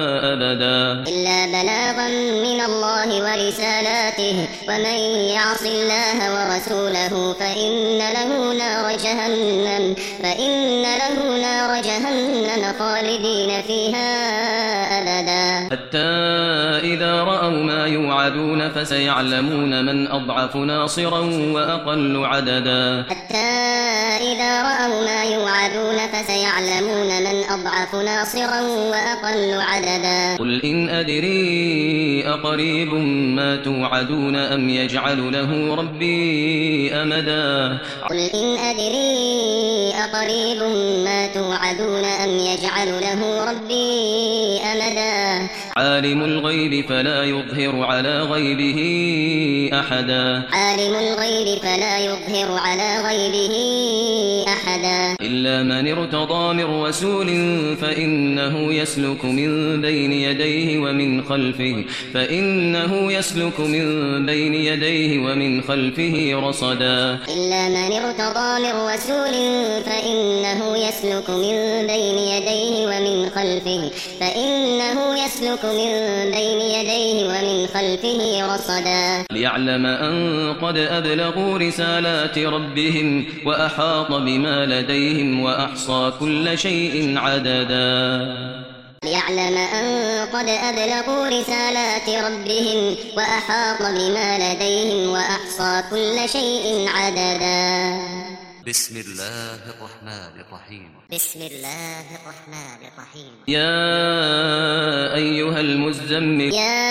أبدا إلا بلاغا من الله ورسالاته ومن يعص الله ورسوله فإن له نار جهنم فإن له نار جهنم خالدين فيها أبدا حتى إذا رأوا ما يوعدون فسيعلمون من أضعف ناصرا وأقل عددا حتى إذا رأوا ما يوعدون فسيعلمون من أضعف ناصرا وأقل عددا قل إن أدري أقريب ما توعدون أم يجعل له ربي أمدا قل إن أدري أقريب ما توعدون أم يجعل له ربي أمدا عالم الغيب فلا يظهر على غيبه أحدا عالم الغيب فلا يظهر على غيبه أحدا إلا من ارتضى من رسول فإنه يسلك من بين يديه ومن خلفه فإنه يسلك من بين يديه ومن خلفه رصدا إلا من ارتضى من رسول فإنه يسلك من بين يديه ومن خلفه فإنه يسلك من بين يديه ومن خلفه رصدا ليعلم أن قد أبلغوا رسالات ربهم وأحاط بما لديهم وأحصى كل شيء عددا ليعلم أن قد أبلغوا رسالات ربهم وأحاط بما لديهم وأحصى كل شيء عددا بسم الله الرحمن الرحيم بسم الله الرحمن الرحيم يا أيها المزمل يا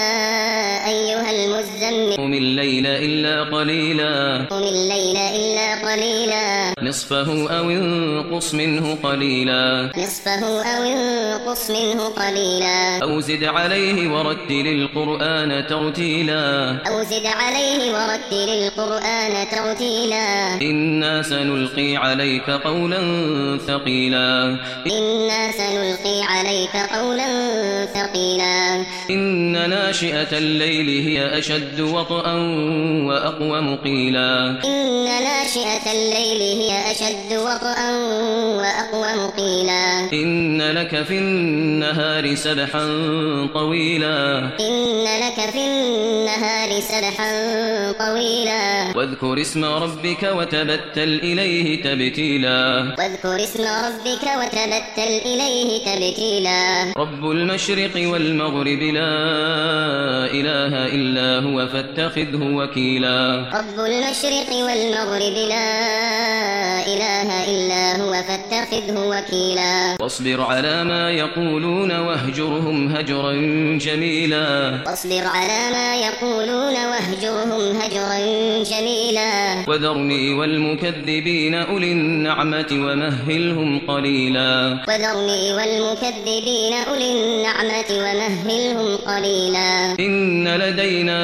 أيها المزمل قم الليل إلا قليلا قم الليل إلا قليلا نصفه أو انقص منه قليلا نصفه أو انقص منه قليلا أو زد عليه ورتل القرآن ترتيلا أو زد عليه ورتل القرآن ترتيلا إنا سنلقي عليك قولا ثقيلا إنا سنلقي عليك قولا ثقيلا إن ناشئة الليل هي أشد وطئا وأقوم قيلا إن ناشئة الليل هي أشد وطئا وأقوم قيلا إن لك في النهار سبحا طويلا إن لك في النهار سبحا طويلا واذكر اسم ربك وتبتل إليه تبتيلا واذكر اسم ربك وتبتل إليه تبتيلا رب المشرق والمغرب لا إله إلا هو فاتخذه وكيلا رب المشرق والمغرب لا إله إلا هو فاتخذه وكيلا واصبر على ما يقولون واهجرهم هجرا جميلا واصبر على ما يقولون واهجرهم هجرا جميلا وذرني والمكذبين أولي النعمة ومهلهم قليلا وذرني والمكذبين أولي النعمة ومهلهم قليلا إن لدينا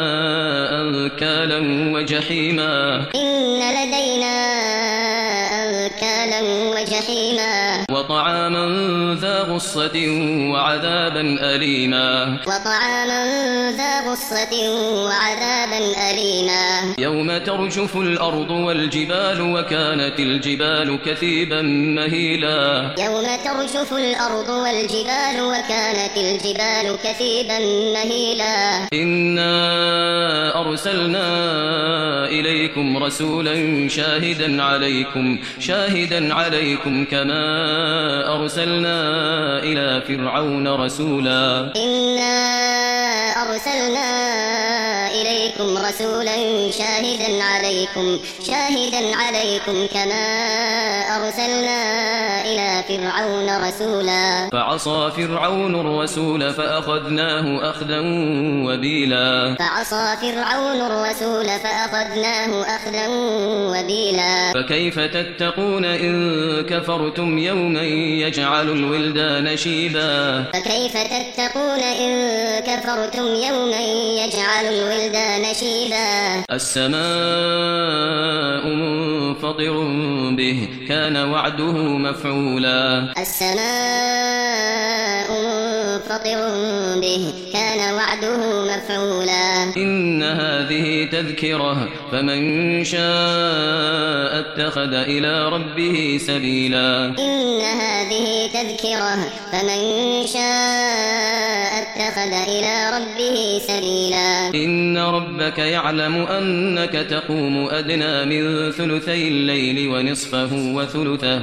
أنكالا وجحيما إن لدينا أنكالا وجحيما وطعاما ذا غصة وعذابا أليما وطعاما ذا غصة وعذابا أليما يوم ترجف الأرض والجبال وكانت الجبال كثيبا مهيلا يوم ترجف الأرض والجبال وكانت الجبال كثيبا مهيلا إنا أرسلنا إليكم رسولا شاهدا عليكم شاهدا عليكم كما أرسلنا إلى فرعون رسولا إنا أرسلنا إليكم رسولا شاهدا عليكم شاهدا عليكم كما أرسلنا إلى فرعون رسولا فعصى فرعون الرسول فأخذناه أخذا وبيلا فعصى فرعون الرسول فأخذناه أخذا وبيلا فكيف تتقون إن كفرتم يوما يجعل الولدان شيبا فكيف تتقون إن كفرتم يوما يجعل الولدان شيبا السماء منفطر به كان وعده مفعولا السماء منفطر به كان وعده مفعولا إن هذه تذكرة فمن شاء اتخذ إلى ربه سبيلا إن هذه تذكرة فمن شاء اتخذ إلى ربه سبيلا إن ربك يعلم أنك تقوم أدنى من ثلثي الليل ونصفه وثلثه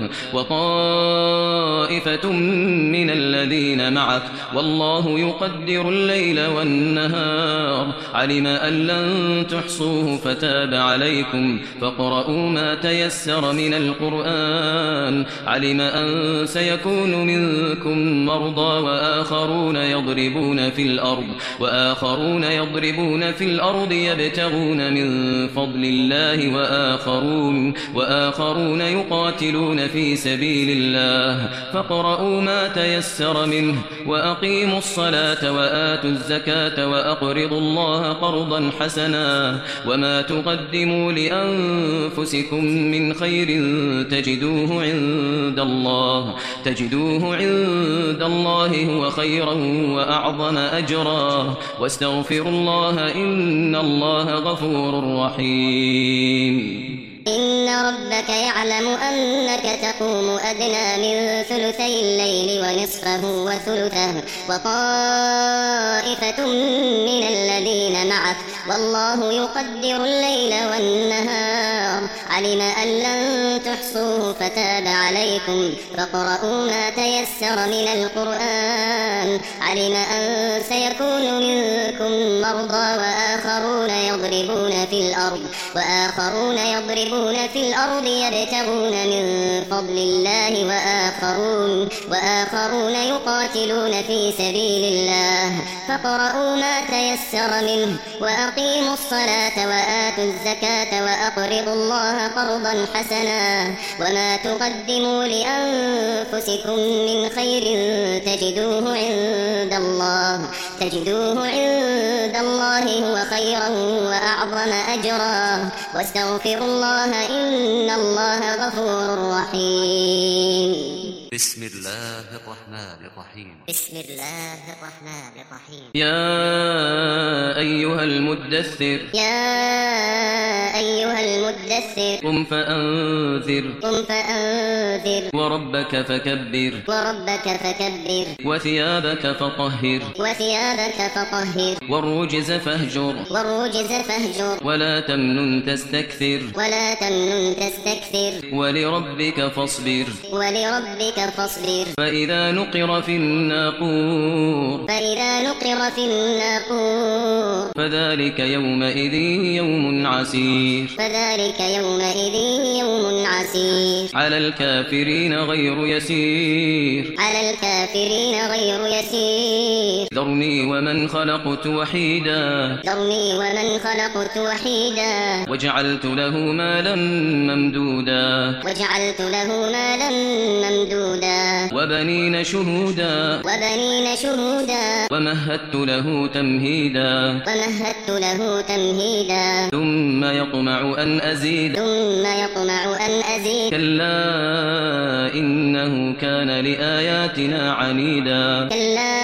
وطائفة من الذين معك والله يقدر الليل والنهار علم أن لن تحصوه فتاب عليكم فاقرؤوا ما تيسر من القرآن علم أن سيكون منكم مرضى وآخرون يضربون في الأرض وآخرون يضربون في الأرض يبتغون من فضل الله وآخرون وآخرون يقاتلون في سبيل الله فاقرؤوا ما تيسر منه وأقيموا الصلاة وآتوا الزكاة وأقرضوا الله قرضا حسنا وما تقدموا لأنفسكم من خير تجدوه عند الله تجدوه عند الله هو خيرا وأعظم أجرا واستغفروا الله إن الله غفور رحيم إن ربك يعلم أنك تقوم أدنى من ثلثي الليل ونصفه وثلثه وطائفة من الذين معك والله يقدر الليل والنهار علم أن لن تحصوه فتاب عليكم فاقرؤوا ما تيسر من القرآن علم أن سيكون منكم مرضى وآخرون يضربون في الأرض وآخرون يضربون في الأرض يبتغون من فضل الله وآخرون وآخرون يقاتلون في سبيل الله فاقرؤوا ما تيسر منه وأقيموا الصلاة وآتوا الزكاة وأقرضوا الله قرضا حسنا وما تقدموا لأنفسكم من خير تجدوه عند الله تجدوه عند الله هو خيرا وأعظم أجرا واستغفروا الله إن الله غفور رحيم بسم الله الرحمن الرحيم بسم الله الرحمن الرحيم يا أيها المدثر يا أيها المدثر قم فأنذر قم فأنذر وربك فكبر وربك فكبر وثيابك فطهر وثيابك فطهر والرجز فاهجر والرجز فاهجر ولا تمنن تستكثر ولا تمنن تستكثر ولربك فاصبر ولربك فاصبر فإذا نقر في الناقور فإذا نقر في الناقور فذلك يومئذ يوم عسير فذلك يومئذ يوم عسير على الكافرين غير يسير على الكافرين غير يسير ذرني ومن خلقت وحيدا ذرني ومن خلقت وحيدا وجعلت له مالا ممدودا وجعلت له مالا ممدودا وبنين شهودا وبنين شهودا ومهدت له تمهيدا ومهدت له تمهيدا ثم يطمع أن أزيد ثم يطمع أن أزيد كلا إنه كان لآياتنا عنيدا كلا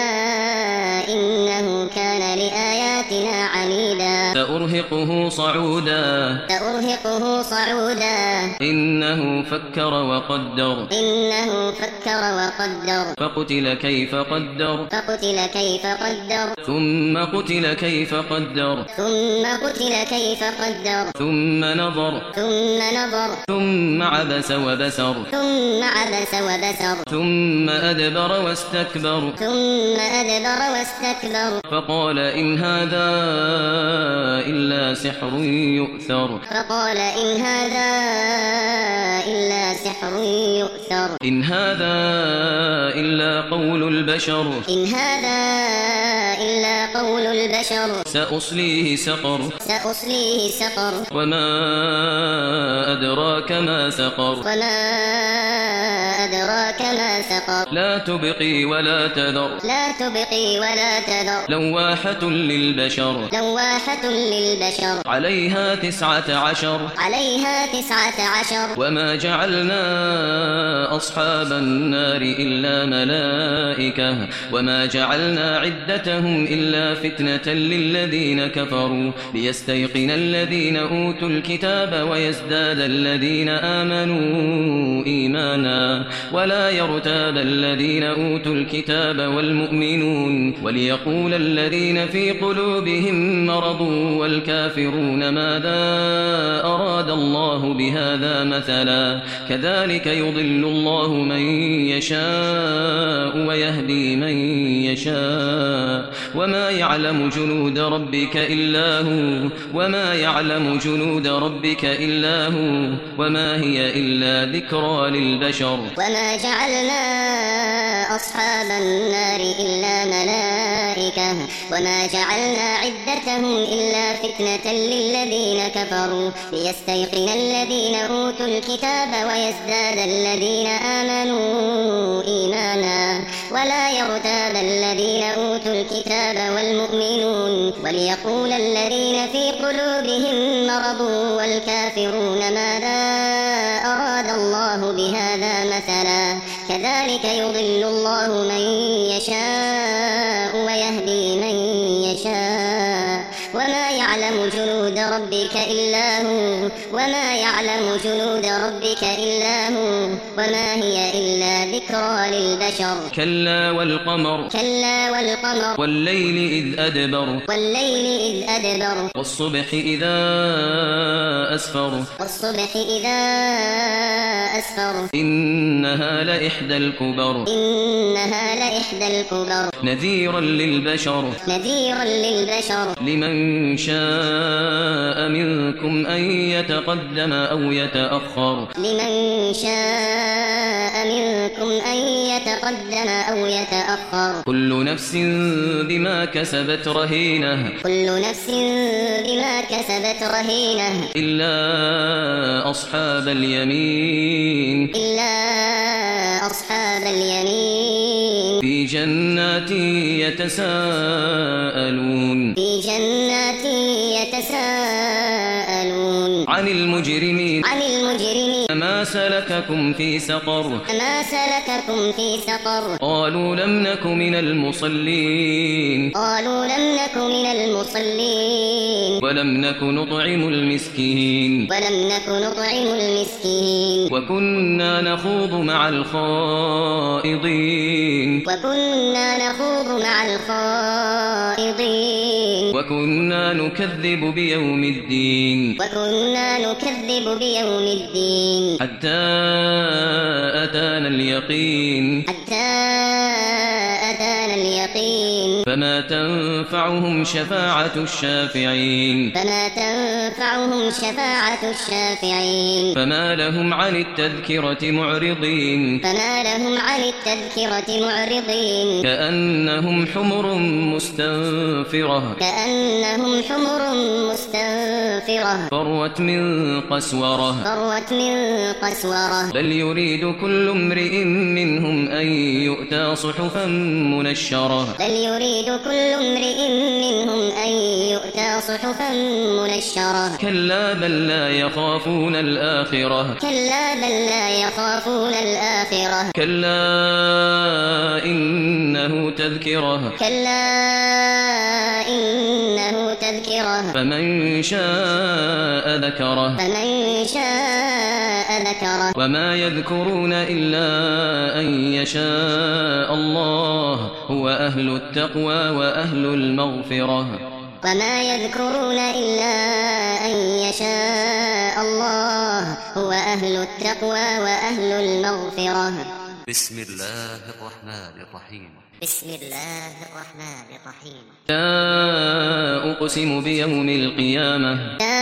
إنه كان لآياتنا عنيدا سأرهقه صعودا سأرهقه صعودا إنه فكر وقدر إنه فكر وقدر فقتل كيف قدر فقتل كيف قدر ثم قتل كيف قدر ثم قتل كيف قدر ثم نظر ثم نظر ثم عبس وبسر ثم عبس وبسر ثم أدبر واستكبر ثم أدبر واستكبر فقال إن هذا إلا سحر يؤثر فقال إن هذا إلا سحر يؤثر إن هذا إلا قول البشر إن هذا إلا قول البشر سأصليه سقر سأصليه سقر وما أدراك ما سقر وما أدراك ما سقر لا تبقي ولا تذر لا تبقي ولا تذر لواحة للبشر لواحة للبشر عليها تسعة عشر عليها تسعة عشر وما جعلنا أصحاب النار إلا ملائكة وما جعلنا عدتهم إلا فتنة للذين كفروا ليستيقن الذين أوتوا الكتاب ويزداد الذين آمنوا إيمانا ولا يرتاب الذين أوتوا الكتاب والمؤمنون وليقول الذين في قلوبهم مرض والكافرون ماذا أراد الله بهذا مثلا كذلك يضل الله من يشاء ويهدي من يشاء وما يعلم جنود ربك إلا هو وما يعلم جنود ربك إلا هو وما هي إلا ذكرى للبشر وما جعلنا أصحاب النار إلا ملائكة وما جعلنا عدتهم إلا فتنة للذين كفروا ليستيقن الذين أوتوا الكتاب ويزداد الذين آمنوا إيمانا ولا يرتاب الذين أوتوا الكتاب والمؤمنون وليقول الذين في قلوبهم مرض والكافرون ماذا أراد الله بهذا مثلا كذلك يضل الله من يشاء ويهدي من يشاء وما يعلم جنود ربك إلا هو وما يعلم جنود ربك إلا هو وما هي إلا ذكرى للبشر كلا والقمر كلا والقمر والليل إذ أدبر والليل إذ أدبر والصبح إذا أسفر والصبح إذا أسفر إنها لإحدى الكبر إنها لإحدى الكبر نذيرا للبشر نذيرا للبشر لمن شاء منكم أن يتقدم أو يتأخر لمن شاء منكم أن يتقدم أو يتأخر كل نفس بما كسبت رهينة كل نفس بما كسبت رهينة إلا أصحاب اليمين إلا أصحاب اليمين في جنات يتساءلون في جنات يتساءلون عن المجرمين عن المجرمين ما سلككم في سقر ما سلككم في سقر قالوا لم نك من المصلين قالوا لم نك من المصلين ولم نك نطعم المسكين ولم نك نطعم المسكين وكنا نخوض مع الخائضين وكنا نخوض مع الخائضين وكنا نكذب بيوم الدين وكنا نكذب بيوم الدين حتى أتانا اليقين حتى أتانا اليقين فما تنفعهم شفاعة الشافعين فما تنفعهم شفاعة الشافعين فما لهم عن التذكرة معرضين فما لهم عن التذكرة معرضين كأنهم حمر مستنفرة كأنهم حمر مستنفرة فروت من قسورة فروت من قسورة بل يريد كل امرئ منهم أن يؤتى صحفا منشرة بل يريد كل امرئ منهم أن يؤتى صحفا منشرة كلا بل لا يخافون الآخرة كلا بل لا يخافون الآخرة كلا إنه تذكرة كلا إنه تذكرة فمن شاء ذكره فمن شاء ذكره وما يذكرون إلا أن يشاء الله هو أهل التقوى وأهل المغفرة وما يذكرون إلا أن يشاء الله هو أهل التقوى وأهل المغفرة. بسم الله الرحمن الرحيم. بسم الله الرحمن الرحيم. لا أقسم بيوم القيامة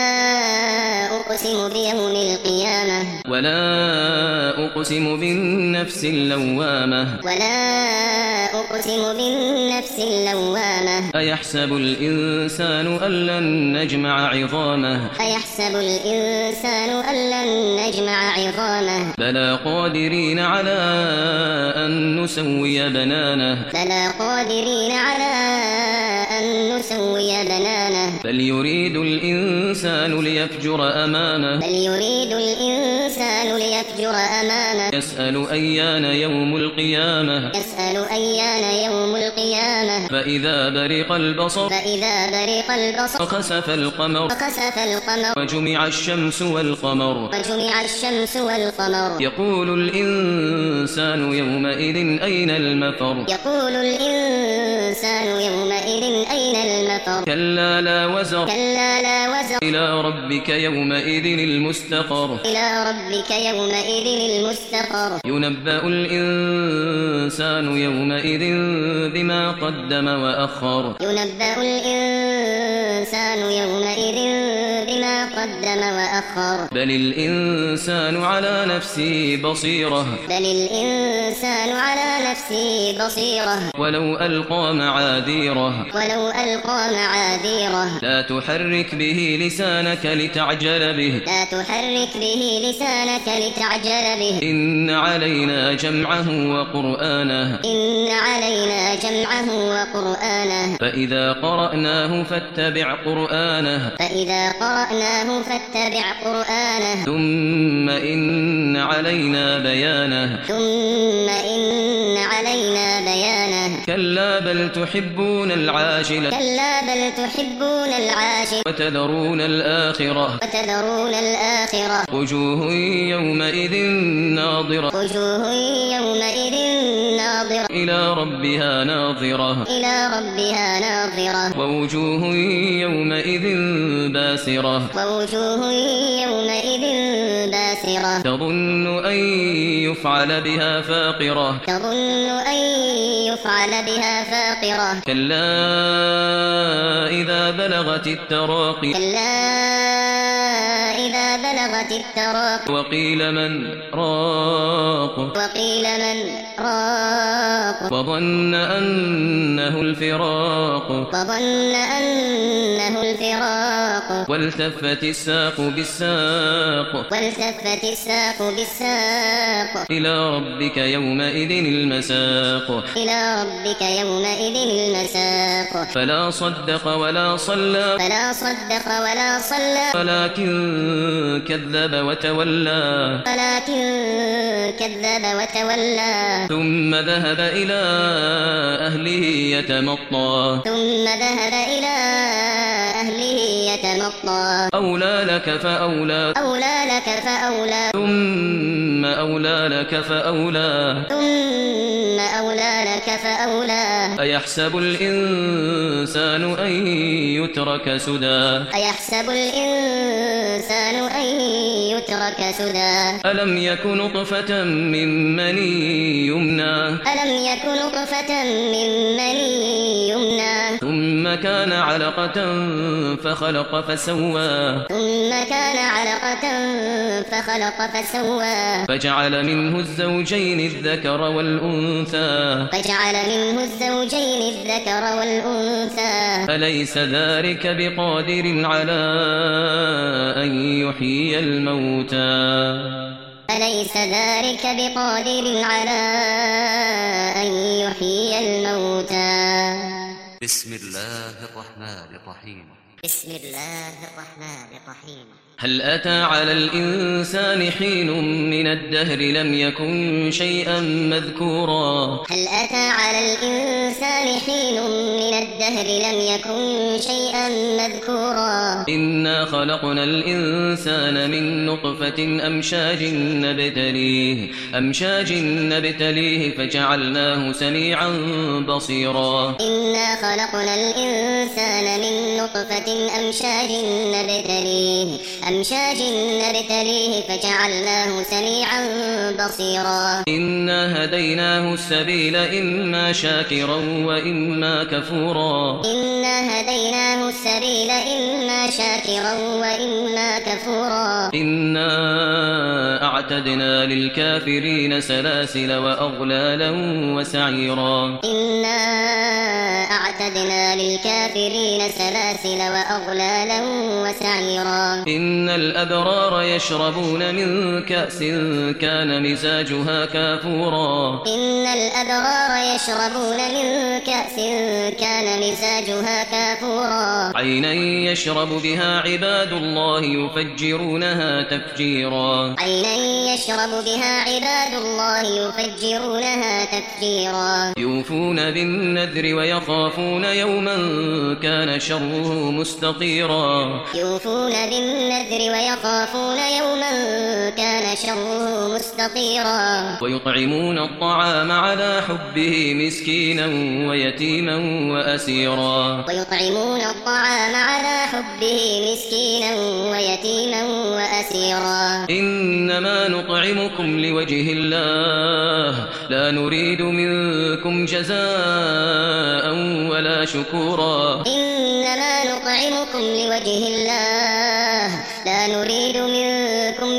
لا أقسم بيوم القيامة ولا أقسم بالنفس اللوامة ولا أقسم بالنفس اللوامة أيحسب الإنسان أن لن نجمع عظامه أيحسب الإنسان أن لن نجمع عظامه بلى قادرين على أن نسوي بنانه بلى قادرين على أن نسوي بنانه بل يريد الإنسان ليفجر أمامه بل يريد الإنسان ليفجر أمامه يسأل أيان يوم القيامة يسأل أيان يوم القيامة فإذا برق البصر فإذا برق البصر وخسف القمر وخسف القمر وجمع الشمس والقمر وجمع الشمس والقمر يقول الإنسان يومئذ أين المفر يقول الإنسان يومئذ أين المفر كلا لا وزر كلا لا وزر إلى ربك يومئذ المستقر إلى ربك يومئذ المستقر ينبأ الإنسان يومئذ بما قدم وأخر ينبأ الإنسان يومئذ بما قدم وأخر بل الإنسان على نفسه بصيرة بل الإنسان على نفسه بصيرة ولو ألقى معاذيره ولو ألقى معاذيره لا تحرك به لسانك لتعجل به لا تحرك به لسانك لتعجل به إن علينا جمعه وقرآنه إن علينا جمعه وقرآنه فإذا قرأناه فاتبع قرآنه فإذا قرأناه فاتبع قرآنه ثم إن علينا بيانه ثم إن علينا بيانه كلا بل تحبون العاجلة كلا بل تحبون العاجلة وتذرون الآخرة وتذرون الآخرة وجوه يومئذ ناظرة وجوه يومئذ ناظرة إلى ربها ناظرة إلى ربها ناظرة ووجوه يومئذ باسرة ووجوه يومئذ باسرة تظن أن يفعل بها فاقرة تظن أن يفعل بها فاقرة كلا إذا بلغت التراقي كلا إذا بلغت التراقي وقيل من راق وقيل من راق وظن أنه الفراق وظن أنه الفراق والتفت الساق بالساق والتفت الساق بالساق إلى ربك يومئذ المساق إلى ربك يومئذ المساق فلا صدق ولا صلى فلا صدق ولا صلى ولكن كذب وتولى ولكن كذب وتولى ثم ذهب إلى أهله يتمطى ثم ذهب إلى أهله يتمطى أولى لك فأولى أولى لك فأولى ثم أولى لك فأولى ثم أولى لك فأولى أيحسب الإنسان أن يترك سدى أيحسب الإنسان أن يترك سدى ألم يك نطفة من مني يمنى ألم يك نطفة من مني يمنى ثم كان علقة فخلق فسوى ثم كان علقة فخلق فسوى فجعل منه الزوجين الذكر والأنثى فجعل منه الزوجين الذكر والأنثى أليس ذلك بقادر على أن يحيي الموتى أليس ذلك بقادر على أن يحيي الموتى بسم الله الرحمن الرحيم بسم الله الرحمن الرحيم هل أتى على الإنسان حين من الدهر لم يكن شيئا مذكورا هل أتى على الإنسان حين من الدهر لم يكن شيئا مذكورا إنا خلقنا الإنسان من نطفة أمشاج نبتليه أمشاج نبتليه فجعلناه سميعا بصيرا إنا خلقنا الإنسان من نطفة أمشاج نبتليه أمشاج نبتليه فجعلناه سميعا بصيرا إنا هديناه السبيل إما شاكرا وإما كفورا إنا هديناه السبيل إما شاكرا وإما كفورا إنا أعتدنا للكافرين سلاسل وأغلالا وسعيرا إنا أعتدنا للكافرين سلاسل وأغلالا وسعيرا إن الأبرار يشربون من كأس كان مزاجها كافورا إن الأبرار يشربون من كأس كان مزاجها كافورا عينا يشرب بها عباد الله يفجرونها تفجيرا عينا يشرب بها عباد الله يفجرونها تفجيرا يوفون بالنذر ويخافون يوما كان شره مستطيرا يوفون بالنذر ويخافون يوما كان شره مستطيرا ويطعمون الطعام على حبه مسكينا ويتيما وأسيرا ويطعمون الطعام على حبه مسكينا ويتيما وأسيرا إنما نطعمكم لوجه الله لا نريد منكم جزاء ولا شكورا إنما نطعمكم لوجه الله لا نريد منكم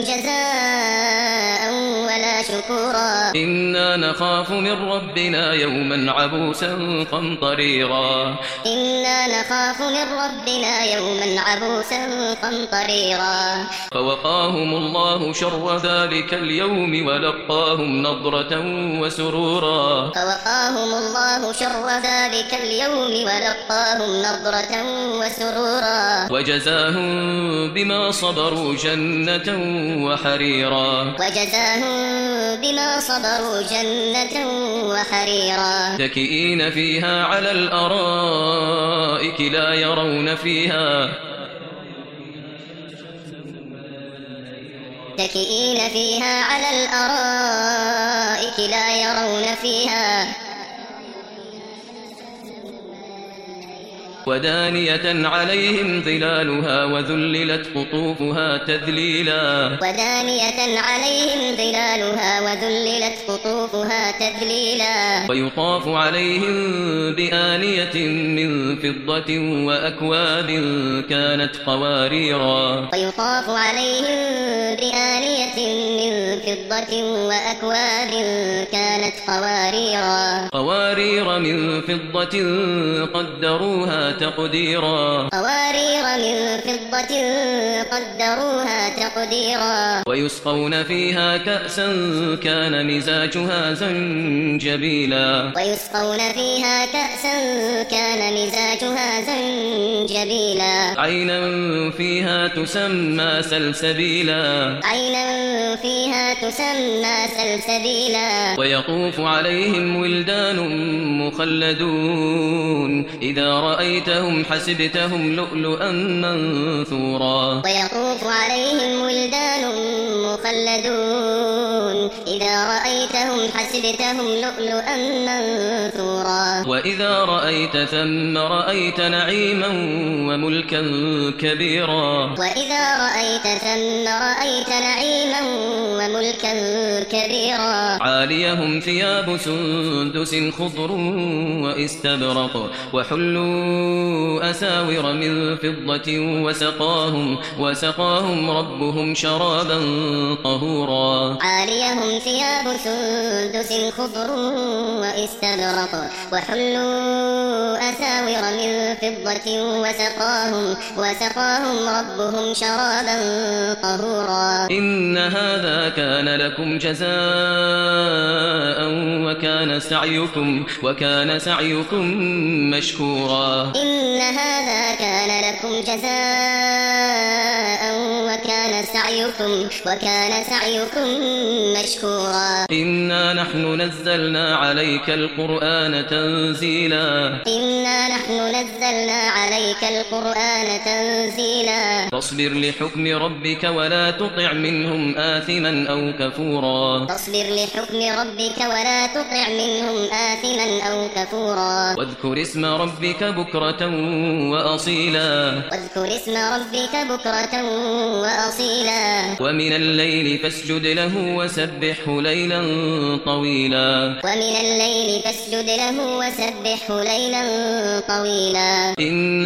جزاء ولا شكورا إنا نخاف من ربنا يوما عبوسا قمطريرا إنا نخاف من ربنا يوما عبوسا قمطريرا فوقاهم الله شر ذلك اليوم ولقاهم نضرة وسرورا فوقاهم الله شر ذلك اليوم ولقاهم نضرة وسرورا وجزاهم بما صبروا جنة وحريرا وجزاهم بما صبروا جنة وحريرا متكئين فيها على الأرائك لا يرون فيها متكئين فيها على الأرائك لا يرون فيها ودانية عليهم ظلالها وذللت قطوفها تذليلا ودانية عليهم ظلالها وذللت قطوفها قطوفها تذليلا ويطاف عليهم بآنية من فضة وأكواب كانت قواريرا ويطاف عليهم بآنية من فضة وأكواب كانت قواريرا قوارير من فضة قدروها تقديرا قوارير من فضة قدروها تقديرا ويسقون فيها كأسا كان مزاجها زنجبيلا ويسقون فيها كأسا كان مزاجها زنجبيلا عينا فيها تسمى سلسبيلا عينا فيها تسمى سلسبيلا ويطوف عليهم ولدان مخلدون إذا رأيتهم حسبتهم لؤلؤا منثورا ويطوف عليهم ولدان مخلدون إذا رأيتهم حسبتهم لؤلؤا منثورا وإذا رأيت ثم رأيت نعيما وملكا كبيرا وإذا رأيت ثم رأيت نعيما وملكا كبيرا عاليهم ثياب سندس خضر واستبرق وحلوا أساور من فضة وسقاهم وسقاهم ربهم شرابا طهورا عاليهم ثياب سندس خضر واستبرق وحلوا أساور من فضة وسقاهم وسقاهم ربهم شرابا طهورا إن هذا كان لكم جزاء وكان سعيكم وكان سعيكم مشكورا إن هذا كان لكم جزاء وكان سعيكم وكان سعيكم مشكورا إنا نحن نزلنا عليك القرآن تنزيلا إنا نحن نزلنا عليك القرآن تنزيلا فاصبر لحكم ربك ولا تطع منهم آثما أو كفورا فاصبر لحكم ربك ولا تطع منهم آثما أو كفورا واذكر اسم ربك بكرة وأصيلا واذكر اسم ربك بكرة وأصيلا ومن الليل فاسجد له وسبحه ليلا طويلا ومن الليل فاسجد له وسبحه ليلا طويلا إن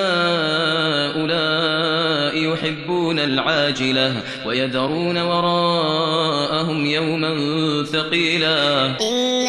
هؤلاء يحبون العاجلة ويذرون وراءهم يوما ثقيلا إن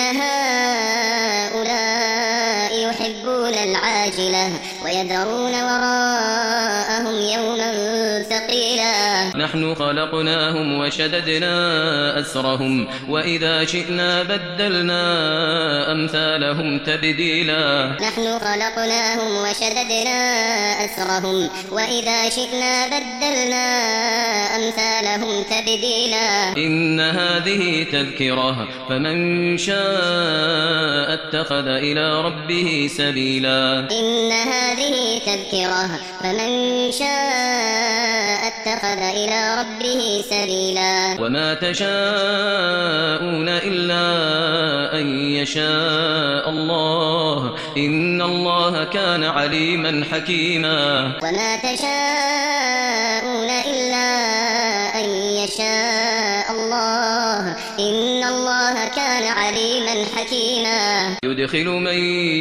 هؤلاء يحبون العاجلة ويذرون وراءهم يوما ثقيلا نحن خلقناهم وشددنا أسرهم وإذا شئنا بدلنا أمثالهم تبديلا نحن خلقناهم وشددنا أسرهم وإذا شئنا بدلنا أمثالهم تبديلا إن هذه تذكرة فمن شاء اتخذ إلى ربه سبيلا إن هذه تذكرة فمن شاء اتخذ إلى ربه سبيلا وما تشاءون إلا أن يشاء الله إن الله كان عليما حكيما وما تشاءون إلا أن يشاء الله إن الله كان عليما حكيما يدخل من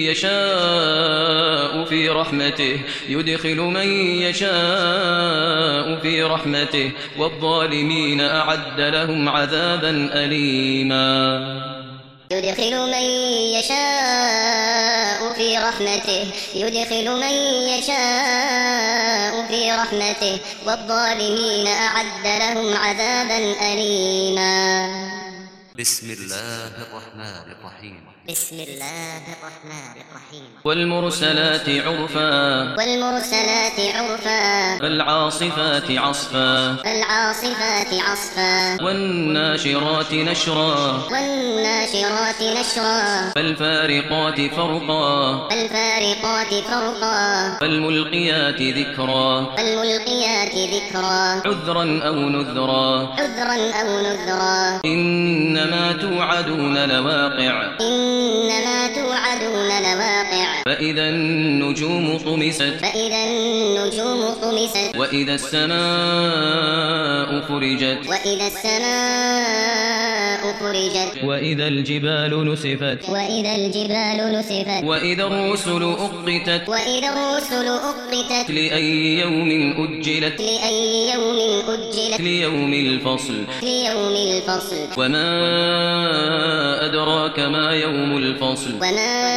يشاء في رحمته يدخل من يشاء في رحمته والظالمين أعد لهم عذابا أليما يدخل من يشاء في رحمته يدخل من يشاء في رحمته والظالمين أعد لهم عذابا أليما بسم الله الرحمن الرحيم بسم الله الرحمن الرحيم والمرسلات عرفا والمرسلات عرفا فالعاصفات عصفا فالعاصفات عصفا والناشرات نشرا والناشرات نشرا فالفارقات فرقا فالفارقات فرقا فالملقيات ذكرا فالملقيات ذكرا عذرا أو نذرا عذرا أو نذرا إنما توعدون لواقع إنما توعدون لواقع فإذا النجوم طمست فإذا النجوم طمست وإذا السماء فرجت وإذا السماء فرجت وإذا الجبال نسفت وإذا الجبال نسفت وإذا الرسل أقتت وإذا الرسل أقتت لأي يوم أجلت لأي يوم أجلت ليوم الفصل ليوم الفصل وما أدراك ما يوم الفصل وما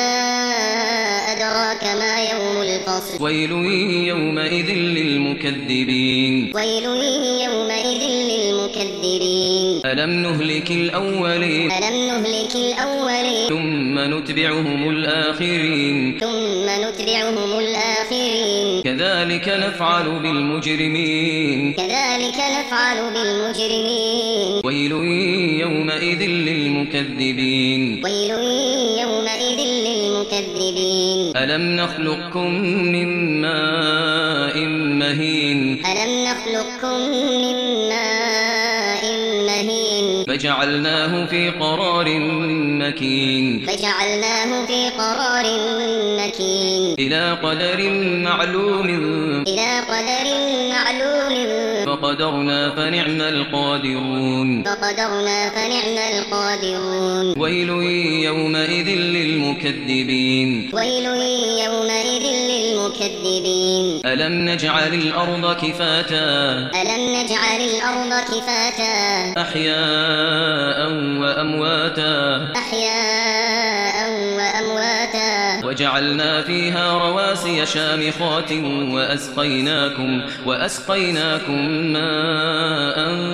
أدراك ما يوم الفصل ويل يومئذ للمكذبين ويل يومئذ للمكذبين ألم نهلك الأولين ألم نهلك الأولين ثم نتبعهم الآخرين ثم نتبعهم الآخرين كذلك نفعل بالمجرمين كذلك نفعل بالمجرمين ويل يومئذ للمكذبين ويل يومئذ للمكذبين ألم نخلقكم من ماء مهين ألم نخلقكم من ماء مهين فجعلناه في قرار مكين فجعلناه في قرار مكين إلى قدر معلوم إلى قدر معلوم فقدرنا فنعم القادرون فقدرنا فنعم القادرون ويل يومئذ للمكذبين ويل يومئذ للمكذبين ألم نجعل الأرض كفاتا ألم نجعل الأرض كفاتا أحياء وأمواتا أحياء وأمواتا وجعلنا فيها رواسي شامخات وأسقيناكم وأسقيناكم ماء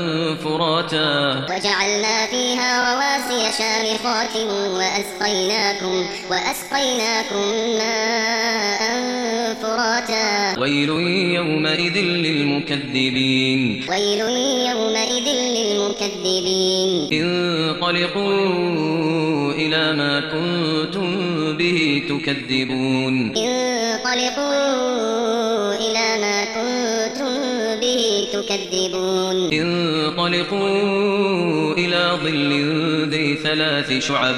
فراتا وجعلنا فيها رواسي شامخات وأسقيناكم وأسقيناكم ماء فراتا ويل يومئذ للمكذبين ويل يومئذ للمكذبين انطلقوا إلى ما كنتم به تكذبون انطلقوا إلى ما كنتم به تكذبون انطلقوا إلى ظل ذي ثلاث شعب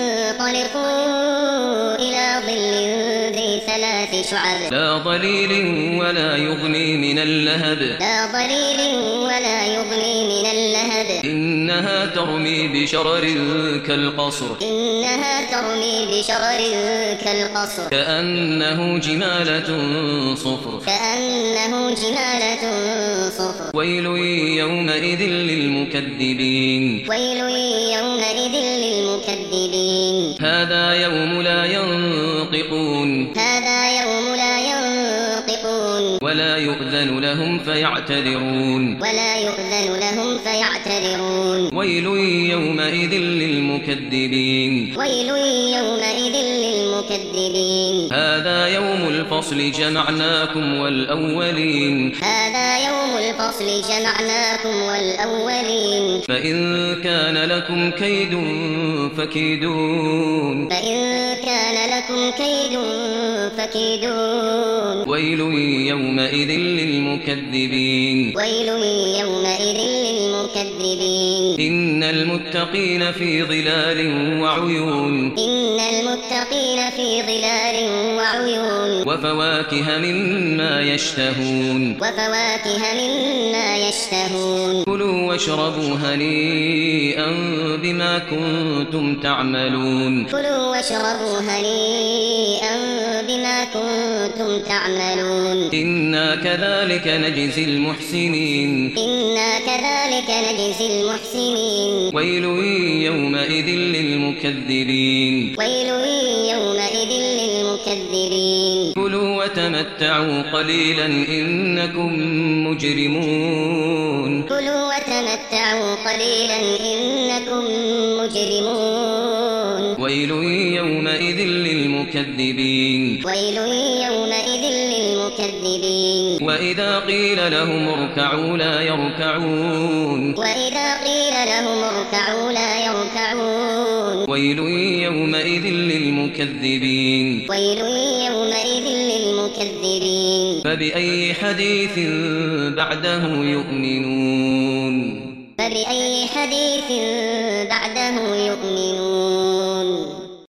انطلقوا إلى ظل ذي ثلاث شعب لا ظليل ولا يغني من اللهب لا ظليل ولا يغني من اللهب إنها ترمي بشرر كالقصر إنها ترمي بشرر كالقصر كأنه جمالة صفر كأنه جمالة صفر ويل يومئذ للمكذبين ويل يومئذ للمكذبين هذا يوم لا ينطقون هذا يوم لا ينطقون ولا يؤذن لهم فيعتذرون ولا يؤذن لهم فيعتذرون ويل يومئذ للمكذبين ويل يومئذ للمكذبين هذا يوم الفصل جمعناكم والأولين هذا يوم الفصل جمعناكم والأولين فإن كان لكم كيد فكيدون فإن كان لكم كيد فكيدون ويل يومئذ للمكذبين ويل يومئذ للمكذبين إن المتقين في ظلال وعيون إن المتقين في ظلال وعيون وفواكه مما يشتهون وفواكه مما يشتهون كلوا واشربوا هنيئا بما كنتم تعملون كلوا واشربوا هنيئا بما كنتم تعملون إنا كذلك نجزي المحسنين إنا كذلك نجزي المحسنين ويل يومئذ للمكذبين ويل يومئذ للمكذبين كلوا وتمتعوا قليلا إنكم مجرمون كلوا وتمتعوا قليلا إنكم مجرمون ويل يومئذ للمكذبين ويل يومئذ للمكذبين وإذا قيل لهم اركعوا لا يركعون وإذا قيل لهم اركعوا لا يركعون ويل يومئذ للمكذبين ويل يومئذ للمكذبين فبأي حديث بعده يؤمنون فبأي حديث بعده يؤمنون